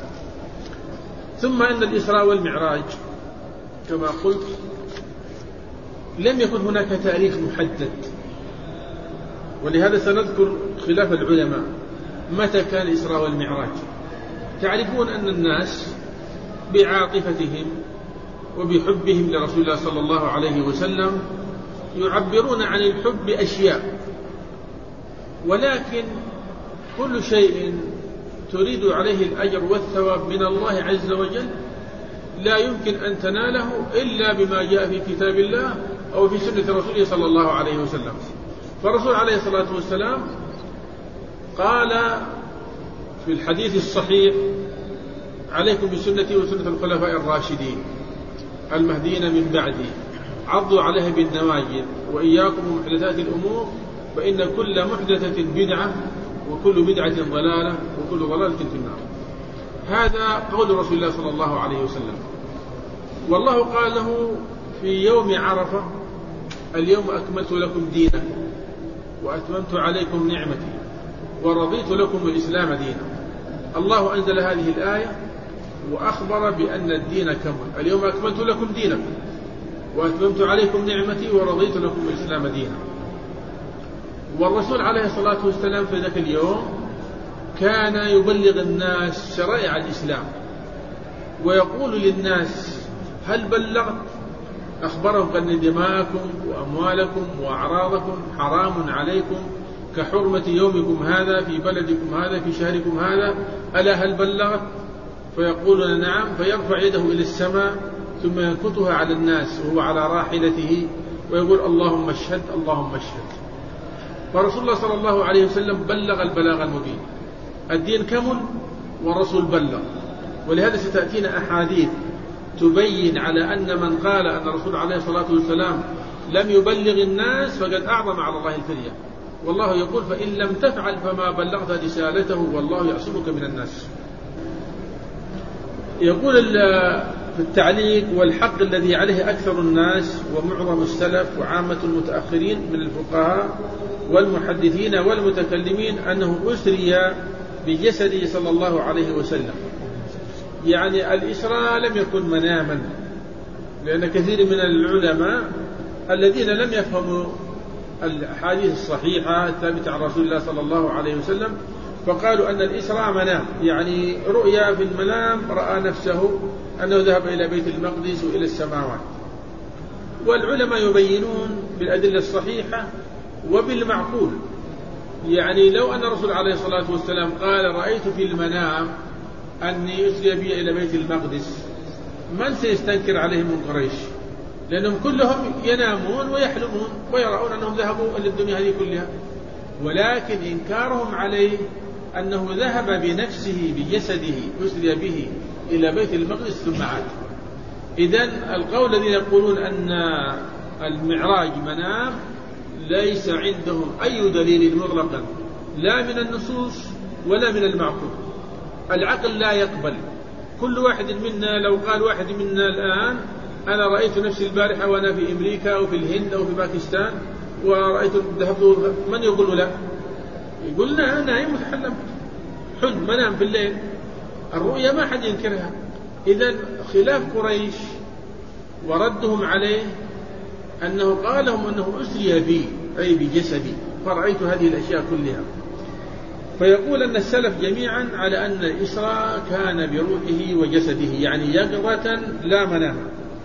ثم أن الإسراء والمعراج كما قلت لم يكن هناك تاريخ محدد، ولهذا سنذكر خلاف العلماء متى كان الإسراء والمعراج. تعرفون أن الناس بعاطفتهم وبحبهم لرسول الله صلى الله عليه وسلم يعبرون عن الحب بأشياء، ولكن كل شيء تريد عليه الأجر والثواب من الله عز وجل لا يمكن أن تناله إلا بما جاء في كتاب الله أو في سنة رسوله صلى الله عليه وسلم. فالرسول عليه الصلاة والسلام قال في الحديث الصحيح: عليكم بسنتي وسنة الخلفاء الراشدين المهديين من بعدي، عضوا عليها بالنواجذ، وإياكم ومحدثات الأمور فإن كل محدثة بدعة وكل بدعة ضلالة وكل ضلالة في النار. هذا قول رسول الله صلى الله عليه وسلم. والله قال له في يوم عرفة: اليوم أكملت لكم دينكم وأتممت عليكم نعمتي ورضيت لكم الإسلام دينا. الله أنزل هذه الآية وأخبر بأن الدين كمل: اليوم أكملت لكم دينكم وأتممت عليكم نعمتي ورضيت لكم الإسلام دينا. والرسول عليه الصلاة والسلام في ذاك اليوم كان يبلغ الناس شرائع الإسلام ويقول للناس: هل بلغت؟ أخبرهم أن دماءكم وأموالكم وأعراضكم حرام عليكم كحرمة يومكم هذا في بلدكم هذا في شهركم هذا، ألا هل بلغت؟ فيقولون نعم، فيرفع يده إلى السماء ثم ينكتها على الناس وهو على راحلته ويقول: اللهم اشهد اللهم اشهد. فرسول الله صلى الله عليه وسلم بلغ البلاغ المبين، الدين كمل والرسول بلغ. ولهذا ستأتينا أحاديث تبين على أن من قال أن الرسول عليه الصلاة والسلام لم يبلغ الناس فقد أعظم على الله الفرية، والله يقول: فإن لم تفعل فما بلغت رسالته والله يعصمك من الناس. يقول في التعليق: والحق الذي عليه أكثر الناس ومعظم السلف وعامة المتأخرين من الفقهاء والمحدثين والمتكلمين أنه أسري بجسده صلى الله عليه وسلم. يعني الإسراء لم يكن مناما، لأن كثير من العلماء الذين لم يفهموا الأحاديث الصحيحة الثابتة عن رسول الله صلى الله عليه وسلم فقالوا أن الإسراء منام، يعني رؤيا في المنام رأى نفسه أنه ذهب إلى بيت المقدس وإلى السماوات. والعلماء يبينون بالأدلة الصحيحة وبالمعقول. يعني لو أن الرسول عليه الصلاة والسلام قال: رأيت في المنام أني أسري بي إلى بيت المقدس، من سيستنكر عليهم من قريش؟ لأنهم كلهم ينامون ويحلمون ويرون أنهم ذهبوا إلى الدنيا هذه كلها، ولكن إنكارهم عليه أنه ذهب بنفسه بجسده أسري به إلى بيت المقدس ثم عاد. إذن القول الذين يقولون أن المعراج منام ليس عندهم أي دليل مطلقا، لا من النصوص ولا من المعقول. العقل لا يقبل. كل واحد منا لو قال واحد منا الآن: أنا رأيت نفسي البارحة وأنا في أمريكا أو في الهند أو في باكستان ورأيت ذهبت، من يقول لا؟ يقول: لا، نايم متحلم، حلم، منام في الليل. الرؤيا ما حد ينكرها. إذن خلاف قريش وردهم عليه أنه قال لهم أنه أسري بي أي بجسدي فرأيت هذه الأشياء كلها. فيقول أن السلف جميعا على أن الإسراء كان بروحه وجسده، يعني يقظة لا مناما.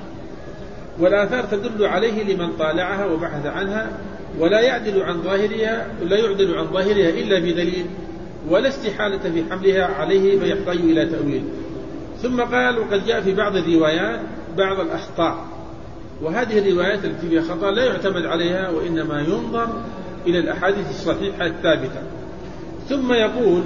والآثار تدل عليه لمن طالعها وبحث عنها، ولا يعدل عن ظاهرها إلا بدليل، ولا استحالة في حملها عليه فيحتاج إلى تأويل. ثم قال: وقد جاء في بعض الروايات بعض الأخطاء، وهذه الروايات التي فيها خطأ لا يعتمد عليها، وإنما ينظر إلى الأحاديث الصحيحة الثابتة. ثم يقول: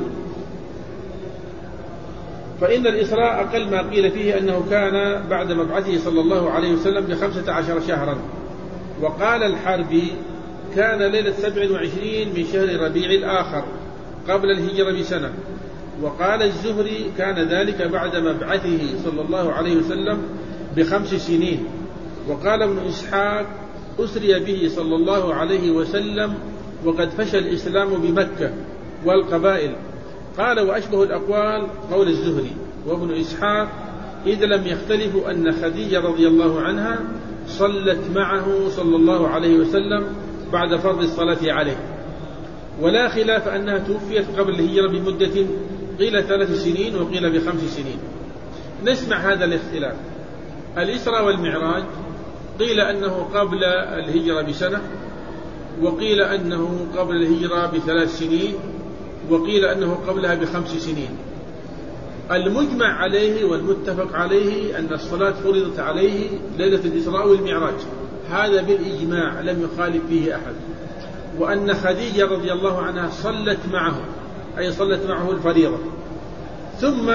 فإن الإسراء أقل ما قيل فيه أنه كان بعد مبعثه صلى الله عليه وسلم ب15 شهرا. وقال الحربي: كان ليلة 27 من شهر ربيع الآخر قبل الهجرة بسنة. وقال الزهري: كان ذلك بعد مبعثه صلى الله عليه وسلم ب5 سنين. وقال ابن إسحاق: أسري به صلى الله عليه وسلم وقد فشى الإسلام بمكة والقبائل. قال: وأشبه الأقوال قول الزهري وابن إسحاق، إذا لم يختلفوا أن خديجة رضي الله عنها صلت معه صلى الله عليه وسلم بعد فرض الصلاة عليه، ولا خلاف أنها توفيت قبل الهجرة بمدة قيل 3 سنين وقيل ب5 سنين. نسمع هذا الاختلاف. الإسراء والمعراج قيل أنه قبل الهجرة بسنة، وقيل أنه قبل الهجرة ب3 سنين، وقيل أنه قبلها ب5 سنين. المجمع عليه والمتفق عليه أن الصلاة فرضت عليه ليلة الإسراء والمعراج، هذا بالإجماع لم يخالف فيه أحد. وأن خديجة رضي الله عنها صلت معه، أي صلت معه الفريضة. ثم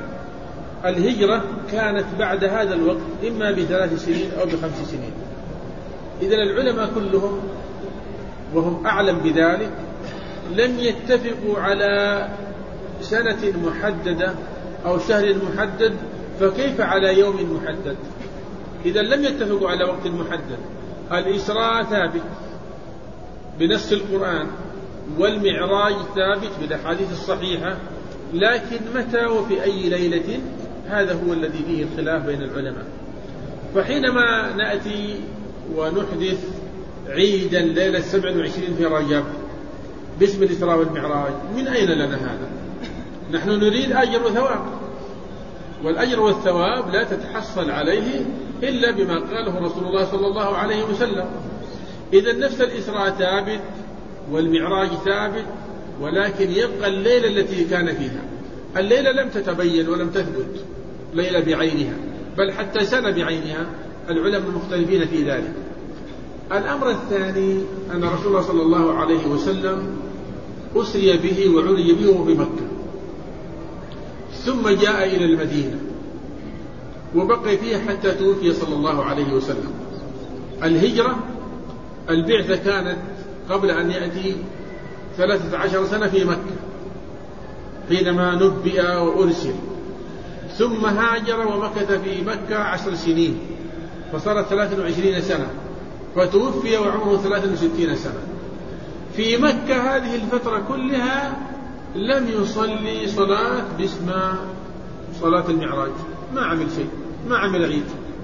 الهجرة كانت بعد هذا الوقت إما ب3 سنين أو ب5 سنين. إذن العلماء كلهم وهم أعلم بذلك لم يتفقوا على سنة محددة أو شهر محدد، فكيف على يوم محدد؟ إذا لم يتفقوا على وقت محدد. الإسراء ثابت بنص القرآن، والمعراج ثابت بالأحاديث الصحيحة، لكن متى وفي أي ليلة هذا هو الذي فيه الخلاف بين العلماء. فحينما نأتي ونحدث عيدا ليلة 27 في رجب باسم الإسراء والمعراج، من أين لنا هذا؟ نحن نريد أجر وثواب، والأجر والثواب لا تتحصل عليه إلا بما قاله رسول الله صلى الله عليه وسلم. إذا نفس الإسراء ثابت والمعراج ثابت، ولكن يبقى الليلة التي كان فيها. الليلة لم تتبين ولم تثبت ليلة بعينها، بل حتى سنة بعينها، العلماء مختلفين في ذلك. الأمر الثاني أن رسول الله صلى الله عليه وسلم أسري به وعرج به بمكة، ثم جاء إلى المدينة وبقي فيها حتى توفي صلى الله عليه وسلم. الهجرة البعثة كانت قبل أن يأتي 13 سنة في مكة حينما نبئ وأرسل، ثم هاجر ومكث في مكة 10 سنين فصارت 23 سنة، فتوفي وعمره 63 سنة. في مكة هذه الفترة كلها لم يصلي صلاة باسم صلاة المعراج، ما عمل شيء، ما عمل عيد.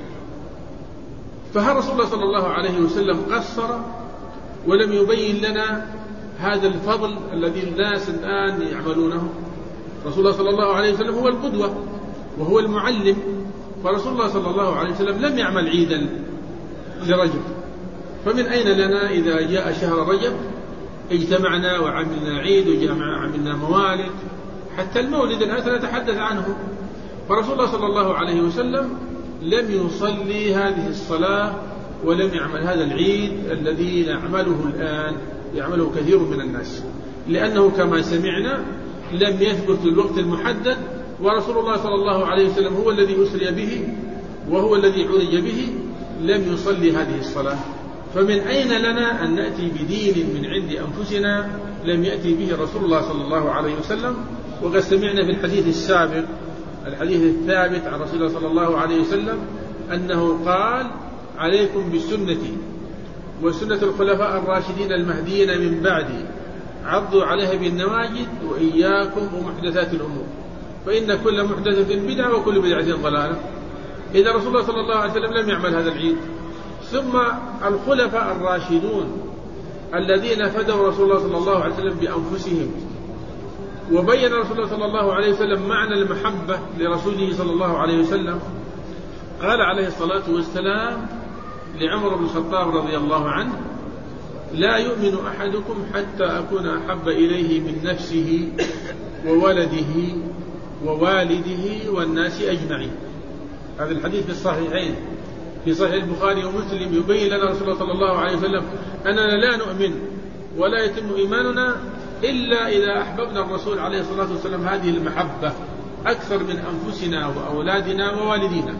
فهل رسول الله صلى الله عليه وسلم قصر ولم يبين لنا هذا الفضل الذي الناس الآن يعملونه؟ رسول الله صلى الله عليه وسلم هو القدوة وهو المعلم، فرسول الله صلى الله عليه وسلم لم يعمل عيدا لرجب. فمن أين لنا إذا جاء شهر رجب اجتمعنا وعملنا عيد وعملنا موالد؟ حتى المولد الآن نتحدث عنه. فرسول الله صلى الله عليه وسلم لم يصلي هذه الصلاة ولم يعمل هذا العيد الذي نعمله الآن، يعمله كثير من الناس، لأنه كما سمعنا لم يثبت الوقت المحدد، ورسول الله صلى الله عليه وسلم هو الذي أسري به وهو الذي عرج به، لم يصلي هذه الصلاة. فمن أين لنا أن نأتي بدين من عند أنفسنا لم يأتي به رسول الله صلى الله عليه وسلم؟ وقد سمعنا في الحديث السابق، الحديث الثابت عن رسول الله صلى الله عليه وسلم أنه قال: عليكم بسنتي وسنة الخلفاء الراشدين المهديين من بعدي، عضوا عليها بالنواجذ، وإياكم ومحدثات الأمور، فإن كل محدثة بدعة وكل بدعة ضلالة. إذا رسول الله صلى الله عليه وسلم لم يعمل هذا العيد. ثم الخلفاء الراشدون الذين فدوا رسول الله صلى الله عليه وسلم بأنفسهم، وبين رسول الله صلى الله عليه وسلم معنى المحبة لرسوله صلى الله عليه وسلم. قال عليه الصلاة والسلام لعمر بن الخطاب رضي الله عنه: لا يؤمن أحدكم حتى أكون أحب إليه من نفسه وولده ووالده والناس أجمعين. هذا الحديث في الصحيحين، في صحيح البخاري ومسلم، يبين لنا رسول الله صلى الله عليه وسلم أننا لا نؤمن ولا يتم إيماننا إلا إذا أحببنا الرسول عليه الصلاة والسلام هذه المحبة أكثر من أنفسنا وأولادنا ووالدينا.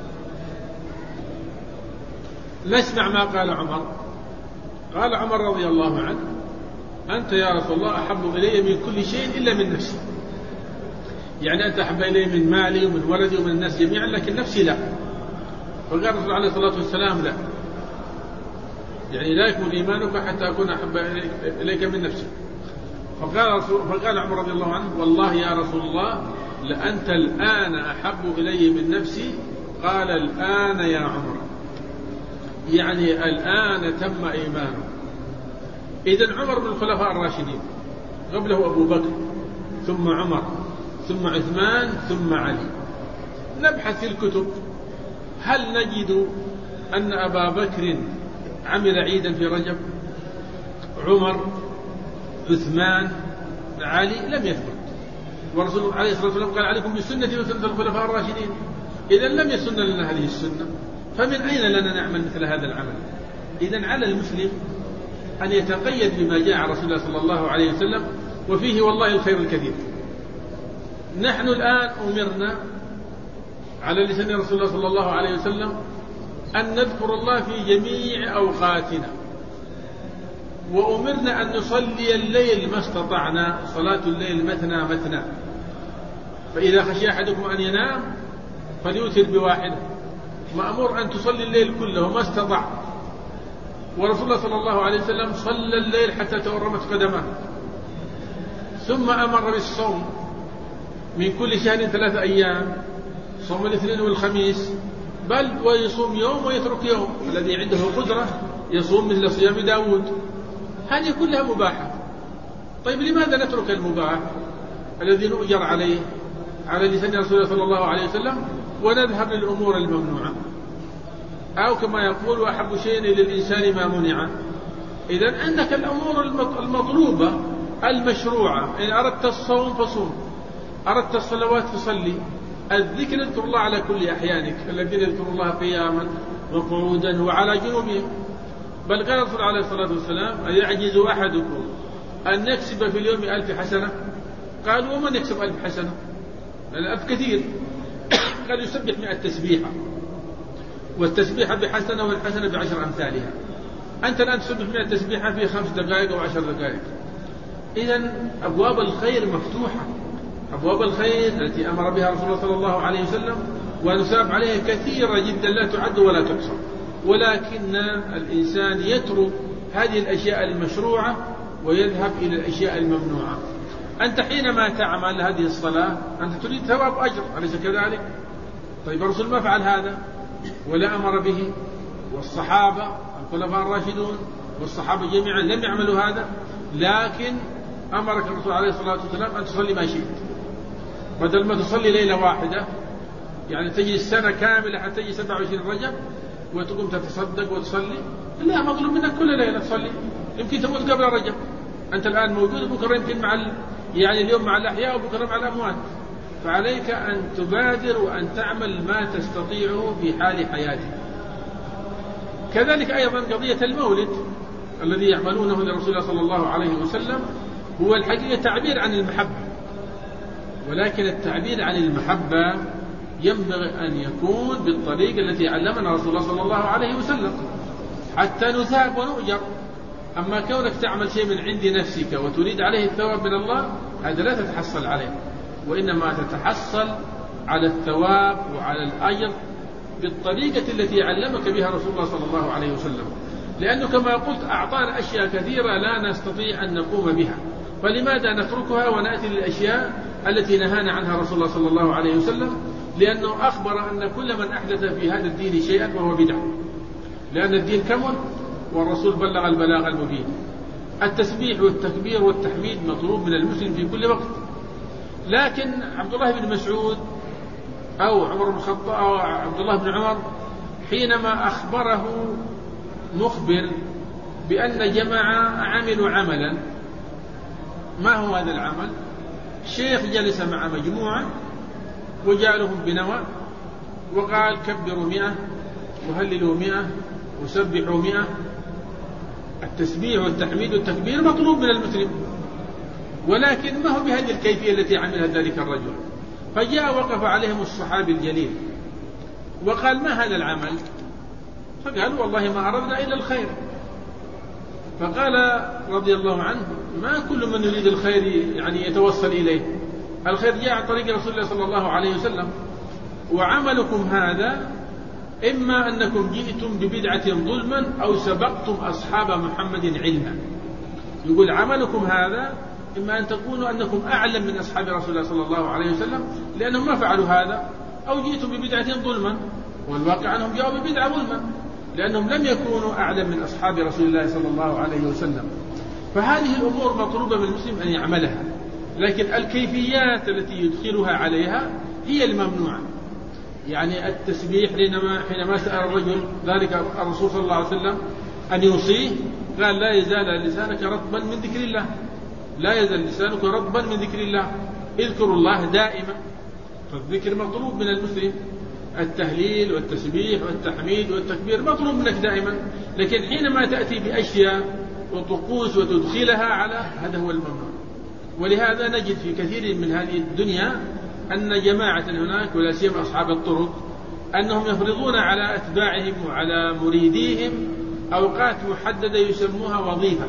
نسمع ما قال عمر. قال عمر رضي الله عنه: أنت يا رسول الله أحب إلي من كل شيء إلا من نفسي. يعني أنت أحب إلي من مالي ومن ولدي ومن الناس جميعا، لكن نفسي لا. فقال الرسول عليه الصلاة والسلام: لا، يعني لا يكون إيمانك حتى أكون أحب إليك من نفسي. فقال عمر رضي الله عنه: والله يا رسول الله لأنت الآن أحب إلي من نفسي. قال: الآن يا عمر، يعني الآن تم إيمانه. إذن عمر من الخلفاء الراشدين، قبله أبو بكر ثم عمر ثم عثمان ثم علي. نبحث في الكتب، هل نجد أن أبا بكر عمل عيدا في رجب؟ عمر، عثمان، علي لم يثبت. والرسول عليه الصلاة والسلام قال: عليكم بسنتي وسنة الخلفاء الراشدين. إذن لم يسن لنا هذه السنة، فمن أين لنا نعمل مثل هذا العمل؟ إذن على المسلم أن يتقيد بما جاء عن رسول الله صلى الله عليه وسلم، وفيه والله الخير الكثير. نحن الآن أمرنا على لسان رسول الله صلى الله عليه وسلم أن نذكر الله في جميع أوقاتنا، وأمرنا أن نصلي الليل ما استطعنا، صلاة الليل مثنى مثنى، فإذا خشي أحدكم أن ينام فليوتر بواحدة. مأمور أن تصلي الليل كله ما استطع. ورسول الله صلى الله عليه وسلم صلى الليل حتى تورمت قدمه، ثم أمر بالصوم من كل شهر 3 أيام، صوم الاثنين والخميس، بل ويصوم يوم ويترك يوم. الذي عنده قدرة يصوم مثل صيام داود. هذه كلها مباحة. طيب لماذا نترك المباح الذي نؤجر عليه على لسان رسول الله صلى الله عليه وسلم ونذهب للأمور الممنوعة؟ أو كما يقول: وأحب شيء للإنسان ما منع. إذن أنك الأمور المطلوبة المشروعة، إن أردت الصوم فصوم، أردت الصلوات فصلي، الذكر اذكر الله على كل أحيانك، الذين يذكرون الله قياما وقعودا وعلى جنوبهم. بل قال الرسول عليه الصلاة والسلام: أيعجز أحدكم أن يكسب في اليوم 1000 حسنة؟ قال: ومن يكسب 1000 حسنة؟ الألف كثير. قال: يسبح 100 تسبيحة، والتسبيحة بحسنة والحسنة ب10 أمثالها. أنت الآن تسبح 100 تسبيحة في 5 دقائق أو 10 دقائق. إذن أبواب الخير مفتوحة، أبواب الخير التي أمر بها رسول الله صلى الله عليه وسلم ونساب عليها كثيرة جدا لا تعد ولا تحصى. ولكن الإنسان يترك هذه الأشياء المشروعة ويذهب إلى الأشياء الممنوعة. أنت حينما تعمل هذه الصلاة أنت تريد ثواب أجر، أليس كذلك؟ طيب الرسول ما فعل هذا ولا أمر به، والصحابة الخلفاء الراشدون والصحابة جميعا لم يعملوا هذا، لكن أمرك الرسول عليه الصلاة والسلام أن تصلي ما شئت، بدل ما تصلي ليلة واحدة يعني تجي سنة كاملة حتى تجي 27 رجب وتقوم تتصدق وتصلي. لا، مطلوب منك كل ليلة تصلي. يمكن تموت قبل رجب، أنت الآن موجود، بكرة يمكن يعني اليوم مع الأحياء وبكرة مع الأموات. فعليك أن تبادر وأن تعمل ما تستطيعه في حال حياتك. كذلك أيضا قضية المولد الذي يعملونه لرسول الله صلى الله عليه وسلم هو الحقيقة تعبير عن المحبة، ولكن التعبير عن المحبة ينبغي أن يكون بالطريقة التي علمنا رسول الله صلى الله عليه وسلم حتى نثاب ونؤجر. أما كونك تعمل شيء من عند نفسك وتريد عليه الثواب من الله، هذا لا تتحصل عليه، وإنما تتحصل على الثواب وعلى الأجر بالطريقة التي علمك بها رسول الله صلى الله عليه وسلم. لأنه كما قلت أعطانا أشياء كثيرة لا نستطيع أن نقوم بها، فلماذا نتركها ونأتي للأشياء التي نهانا عنها رسول الله صلى الله عليه وسلم؟ لأنه أخبر أن كل من أحدث في هذا الدين شيئا فهو بدعة، لأن الدين كمل والرسول بلغ البلاغ المبين. التسبيح والتكبير والتحميد مطلوب من المسلم في كل وقت. لكن عبد الله بن مسعود أو عمر بن الخطاب أو عبد الله بن عمر حينما أخبره مخبر بأن جماعة عملوا عملا، ما هو هذا العمل؟ شيخ جلس مع مجموعة وجاء لهم بنوى وقال: كبروا 100 وهللوا 100 وسبحوا 100. التسبيح والتحميد والتكبير مطلوب من المسلم، ولكن ما هو بهذه الكيفية التي عملها ذلك الرجل. فجاء وقف عليهم الصحابي الجليل وقال: ما هذا العمل؟ فقالوا: والله ما أردنا إلا الخير. فقال رضي الله عنه: ما كل من يريد الخير يعني يتوصل إليه، الخير جاء عن طريق رسول الله صلى الله عليه وسلم، وعملكم هذا إما أنكم جئتم ببدعة ظلما أو سبقتم أصحاب محمد علما. يقول: عملكم هذا إما أن تكونوا أنكم أعلم من أصحاب رسول الله صلى الله عليه وسلم لأنهم ما فعلوا هذا، أو جئتم ببدعة ظلما، والواقع أنهم جاءوا ببدعة ظلما لأنهم لم يكونوا أعلم من أصحاب رسول الله صلى الله عليه وسلم. فهذه الأمور مطلوبة من المسلم أن يعملها، لكن الكيفيات التي يدخلها عليها هي الممنوعة. يعني التسبيح حينما سأل الرجل ذلك الرسول صلى الله عليه وسلم أن يوصيه، قال: لا يزال لسانك رطبا من ذكر الله، لا يزال لسانك رطبا من ذكر الله، اذكروا الله دائما. فالذكر مطلوب من المسلم، التهليل والتسبيح والتحميد والتكبير مطلوب منك دائما، لكن حينما تأتي بأشياء وطقوس وتدخلها على هذا هو الممنوع. ولهذا نجد في كثير من هذه الدنيا أن جماعة هناك ولا سيما أصحاب الطرق أنهم يفرضون على أتباعهم وعلى مريديهم أوقات محددة يسموها وظيفة.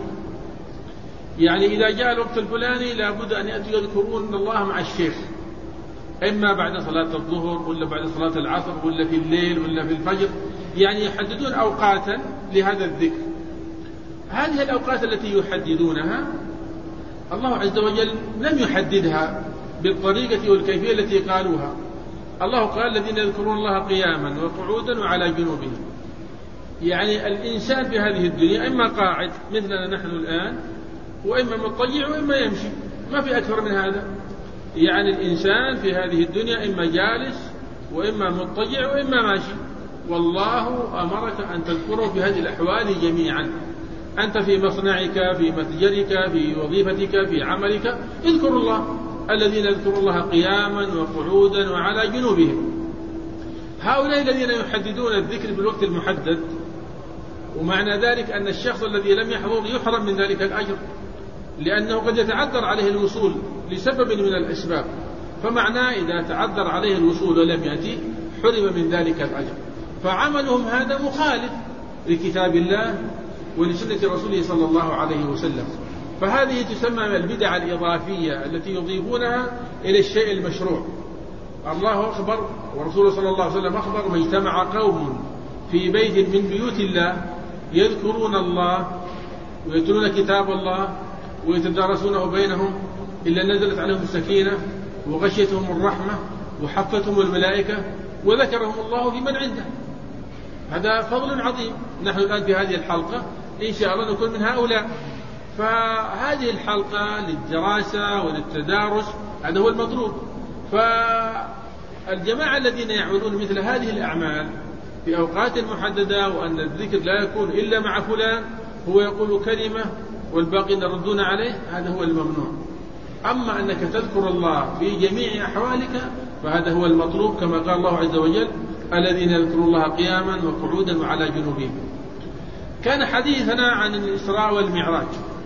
يعني إذا جاء الوقت الفلاني لابد أن يأتوا يذكرون الله مع الشيخ، إما بعد صلاة الظهر ولا بعد صلاة العصر ولا في الليل ولا في الفجر، يعني يحددون أوقاتا لهذا الذكر. هذه الأوقات التي يحددونها الله عز وجل لم يحددها بالطريقة والكيفية التي قالوها. الله قال: الذين يذكرون الله قياما وقعودا وعلى جنوبهم. يعني الإنسان في هذه الدنيا إما قاعد مثلنا نحن الآن، وإما مضطجع وإما يمشي، ما في أكثر من هذا. يعني الإنسان في هذه الدنيا إما جالس وإما مضطجع وإما ماشي، والله أمرك أن تذكره في هذه الأحوال جميعا. أنت في مصنعك، في متجرك، في وظيفتك، في عملك، اذكروا الله. الذين يذكرون الله قياما وقعودا وعلى جنوبهم. هؤلاء الذين يحددون الذكر في الوقت المحدد، ومعنى ذلك أن الشخص الذي لم يحضر يحرم من ذلك الأجر، لأنه قد يتعذر عليه الوصول لسبب من الأسباب، فمعناه إذا تعذر عليه الوصول ولم يأتي حرم من ذلك الأجر. فعملهم هذا مخالف لكتاب الله ولسنة رسوله صلى الله عليه وسلم. فهذه تسمى البدع الإضافية التي يضيفونها إلى الشيء المشروع. الله أخبر ورسوله صلى الله عليه وسلم أخبر: ما اجتمع قوم في بيت من بيوت الله يذكرون الله ويتلون كتاب الله ويتدارسونه بينهم إلا نزلت عليهم السكينة وغشيتهم الرحمة وحفتهم الملائكة وذكرهم الله في من عنده. هذا فضل عظيم. نحن الآن في هذه الحلقة إن شاء الله نكون من هؤلاء. فهذه الحلقة للدراسة وللتدارس هذا هو المطلوب. فالجماعة الذين يعملون مثل هذه الأعمال في أوقات محددة وأن الذكر لا يكون إلا مع فلان، هو يقول كلمة والباقين يردون عليه، هذا هو الممنوع. أما أنك تذكر الله في جميع أحوالك فهذا هو المطلوب، كما قال الله عز وجل: الذين يذكرون الله قياما وقعودا وعلى جنوبهم. كان حديثنا عن الإسراء والمعراج،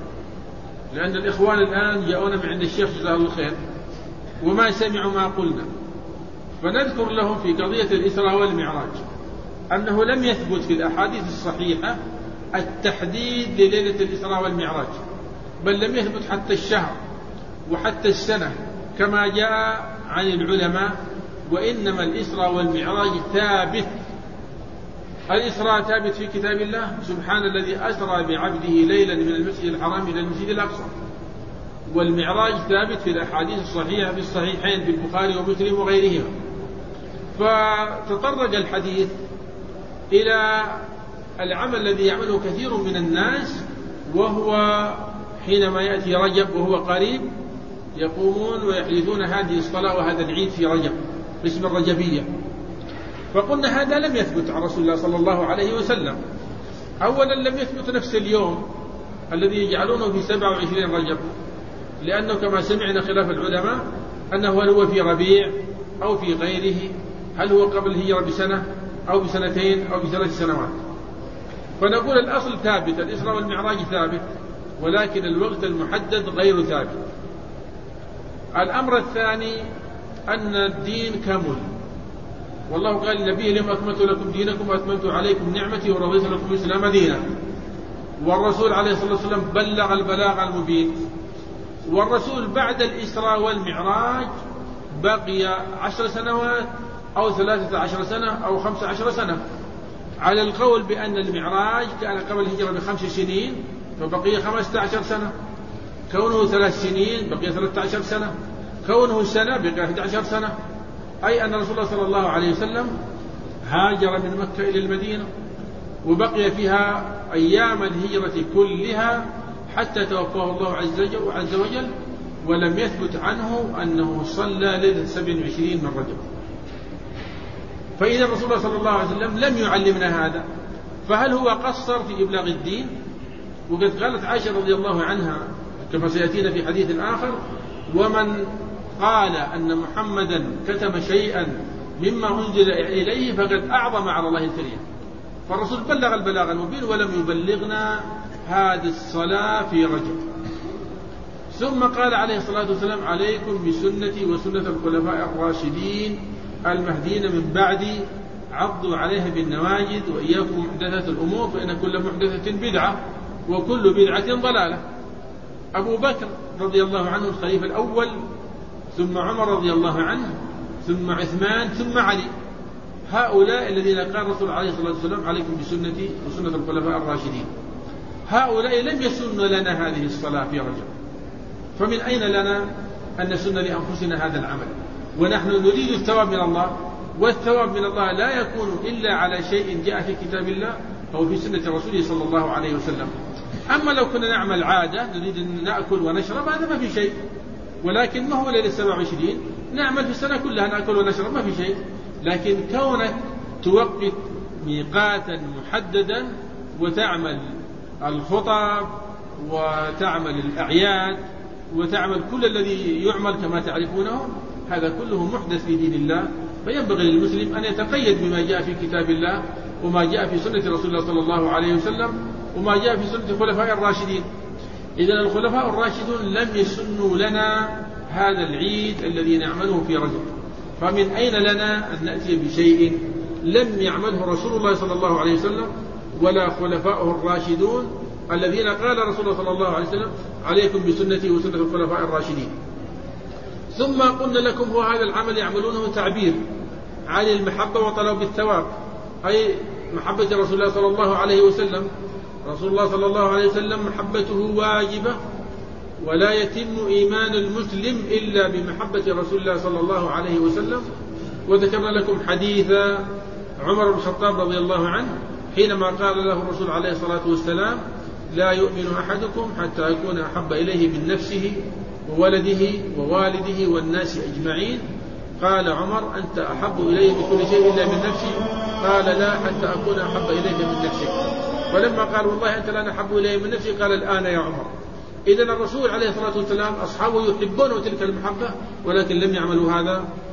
لأن الإخوان الآن جاءونا من عند الشيخ جزاه الله خير وما سمعوا ما قلنا، فنذكر لهم في قضية الإسراء والمعراج أنه لم يثبت في الأحاديث الصحيحة التحديد لليلة الإسراء والمعراج، بل لم يثبت حتى الشهر وحتى السنة كما جاء عن العلماء. وإنما الإسراء والمعراج ثابت. الإسراء ثابت في كتاب الله: سبحان الذي أسرى بعبده ليلا من المسجد الحرام إلى المسجد الأقصى. والمعراج ثابت في الأحاديث الصحيحة في الصحيحين في البخاري ومسلم وغيرهما. فتطرق الحديث إلى العمل الذي يعمله كثير من الناس، وهو حينما يأتي رجب وهو قريب يقومون ويحدثون هذه الصلاة وهذا العيد في رجب باسم الرجبية. فقلنا هذا لم يثبت عن رسول الله صلى الله عليه وسلم. أولا لم يثبت نفس اليوم الذي يجعلونه في 27 رجب، لأنه كما سمعنا خلاف العلماء أنه هل هو في ربيع أو في غيره، هل هو قبل الهجرة بسنة أو بسنتين أو ب3 سنوات. فنقول الأصل ثابت، الإسراء والمعراج ثابت، ولكن الوقت المحدد غير ثابت. الأمر الثاني أن الدين كمل، والله قال للنبي اليوم أكملت لكم دينكم وأتممت عليكم نعمتي ورضيت لكم الإسلام دينا. والرسول عليه الصلاة والسلام بلغ البلاغ المبين. والرسول بعد الإسراء والمعراج بقي 10 سنوات أو 13 سنة أو 15 سنة، على القول بأن المعراج كان قبل الهجرة ب5 سنين فبقي 15 سنة، كونه 3 سنين بقي 13 سنة، كونه سنة بقي 11 سنة، أي أن رسول الله صلى الله عليه وسلم هاجر من مكة إلى المدينة وبقي فيها أيام الهجرة كلها حتى توفاه الله عز وجل، ولم يثبت عنه أنه صلى ليلة 27 من رجب. فإذا رسول الله صلى الله عليه وسلم لم يعلمنا هذا، فهل هو قصر في إبلاغ الدين؟ وقد قالت عائشة رضي الله عنها كما سيأتينا في حديث آخر: ومن قال أن محمدا كتم شيئا مما أنزل إليه فقد أعظم على الله الكريم. فالرسول بلغ البلاغ المبين ولم يبلغنا هذه الصلاة في رجب. ثم قال عليه الصلاة والسلام: عليكم بسنتي وسنة الخلفاء الراشدين المهديين من بعدي، عضوا عليها بالنواجذ وإياكم محدثات الأمور فإن كل محدثة بدعة وكل بدعة ضلالة. أبو بكر رضي الله عنه الخليفة الأول، ثم عمر رضي الله عنه، ثم عثمان، ثم علي، هؤلاء الذين قال الرسول عليه الصلاة والسلام: عليكم بسنتي وسنة الخلفاء الراشدين، هؤلاء لم يسن لنا هذه الصلاة في رجب، فمن أين لنا أن نسن لأنفسنا هذا العمل؟ ونحن نريد الثواب من الله، والثواب من الله لا يكون إلا على شيء جاء في كتاب الله أو في سنة رسوله صلى الله عليه وسلم. أما لو كنا نعمل عادة نريد أن نأكل ونشرب هذا ما في شيء، ولكن ما هو ليلة 27 نعمل في السنة كلها نأكل ونشرب ما في شيء. لكن كونك توقت ميقاتا محددا وتعمل الخطب وتعمل الأعياد وتعمل كل الذي يعمل كما تعرفونه، هذا كله محدث في دين الله. فينبغي للمسلم أن يتقيد بما جاء في كتاب الله وما جاء في سنة رسول الله صلى الله عليه وسلم وما جاء في سنة الخلفاء الراشدين. إذن الخلفاء الراشدون لم يسنوا لنا هذا العيد الذي نعمله في رجب، فمن أين لنا أن نأتي بشيء لم يعمله رسول الله صلى الله عليه وسلم ولا خلفاؤه الراشدون الذين قال رسول الله صلى الله عليه وسلم: عليكم بسنتي وسنة الخلفاء الراشدين. ثم قلنا لكم هو هذا العمل يعملونه تعبير عن المحبة وطلب الثواب، أي محبة رسول الله صلى الله عليه وسلم. رسول الله صلى الله عليه وسلم محبته واجبة، ولا يتم إيمان المسلم إلا بمحبة رسول الله صلى الله عليه وسلم. وذكرنا لكم حديث عمر بن الخطاب رضي الله عنه حينما قال له الرسول عليه الصلاة والسلام: لا يؤمن أحدكم حتى يكون أحب إليه من نفسه وولده ووالده والناس أجمعين. قال عمر: أنت أحب إليه بكل شيء إلا من نفسي؟ قال: لا، حتى أكون أحب إليك من نفسك. فلما قال: والله أنت لا أحب إليه من نفسي، قال: الآن يا عمر. إذن الرسول عليه الصلاة والسلام أصحابه يحبون تلك المحبة ولكن لم يعملوا هذا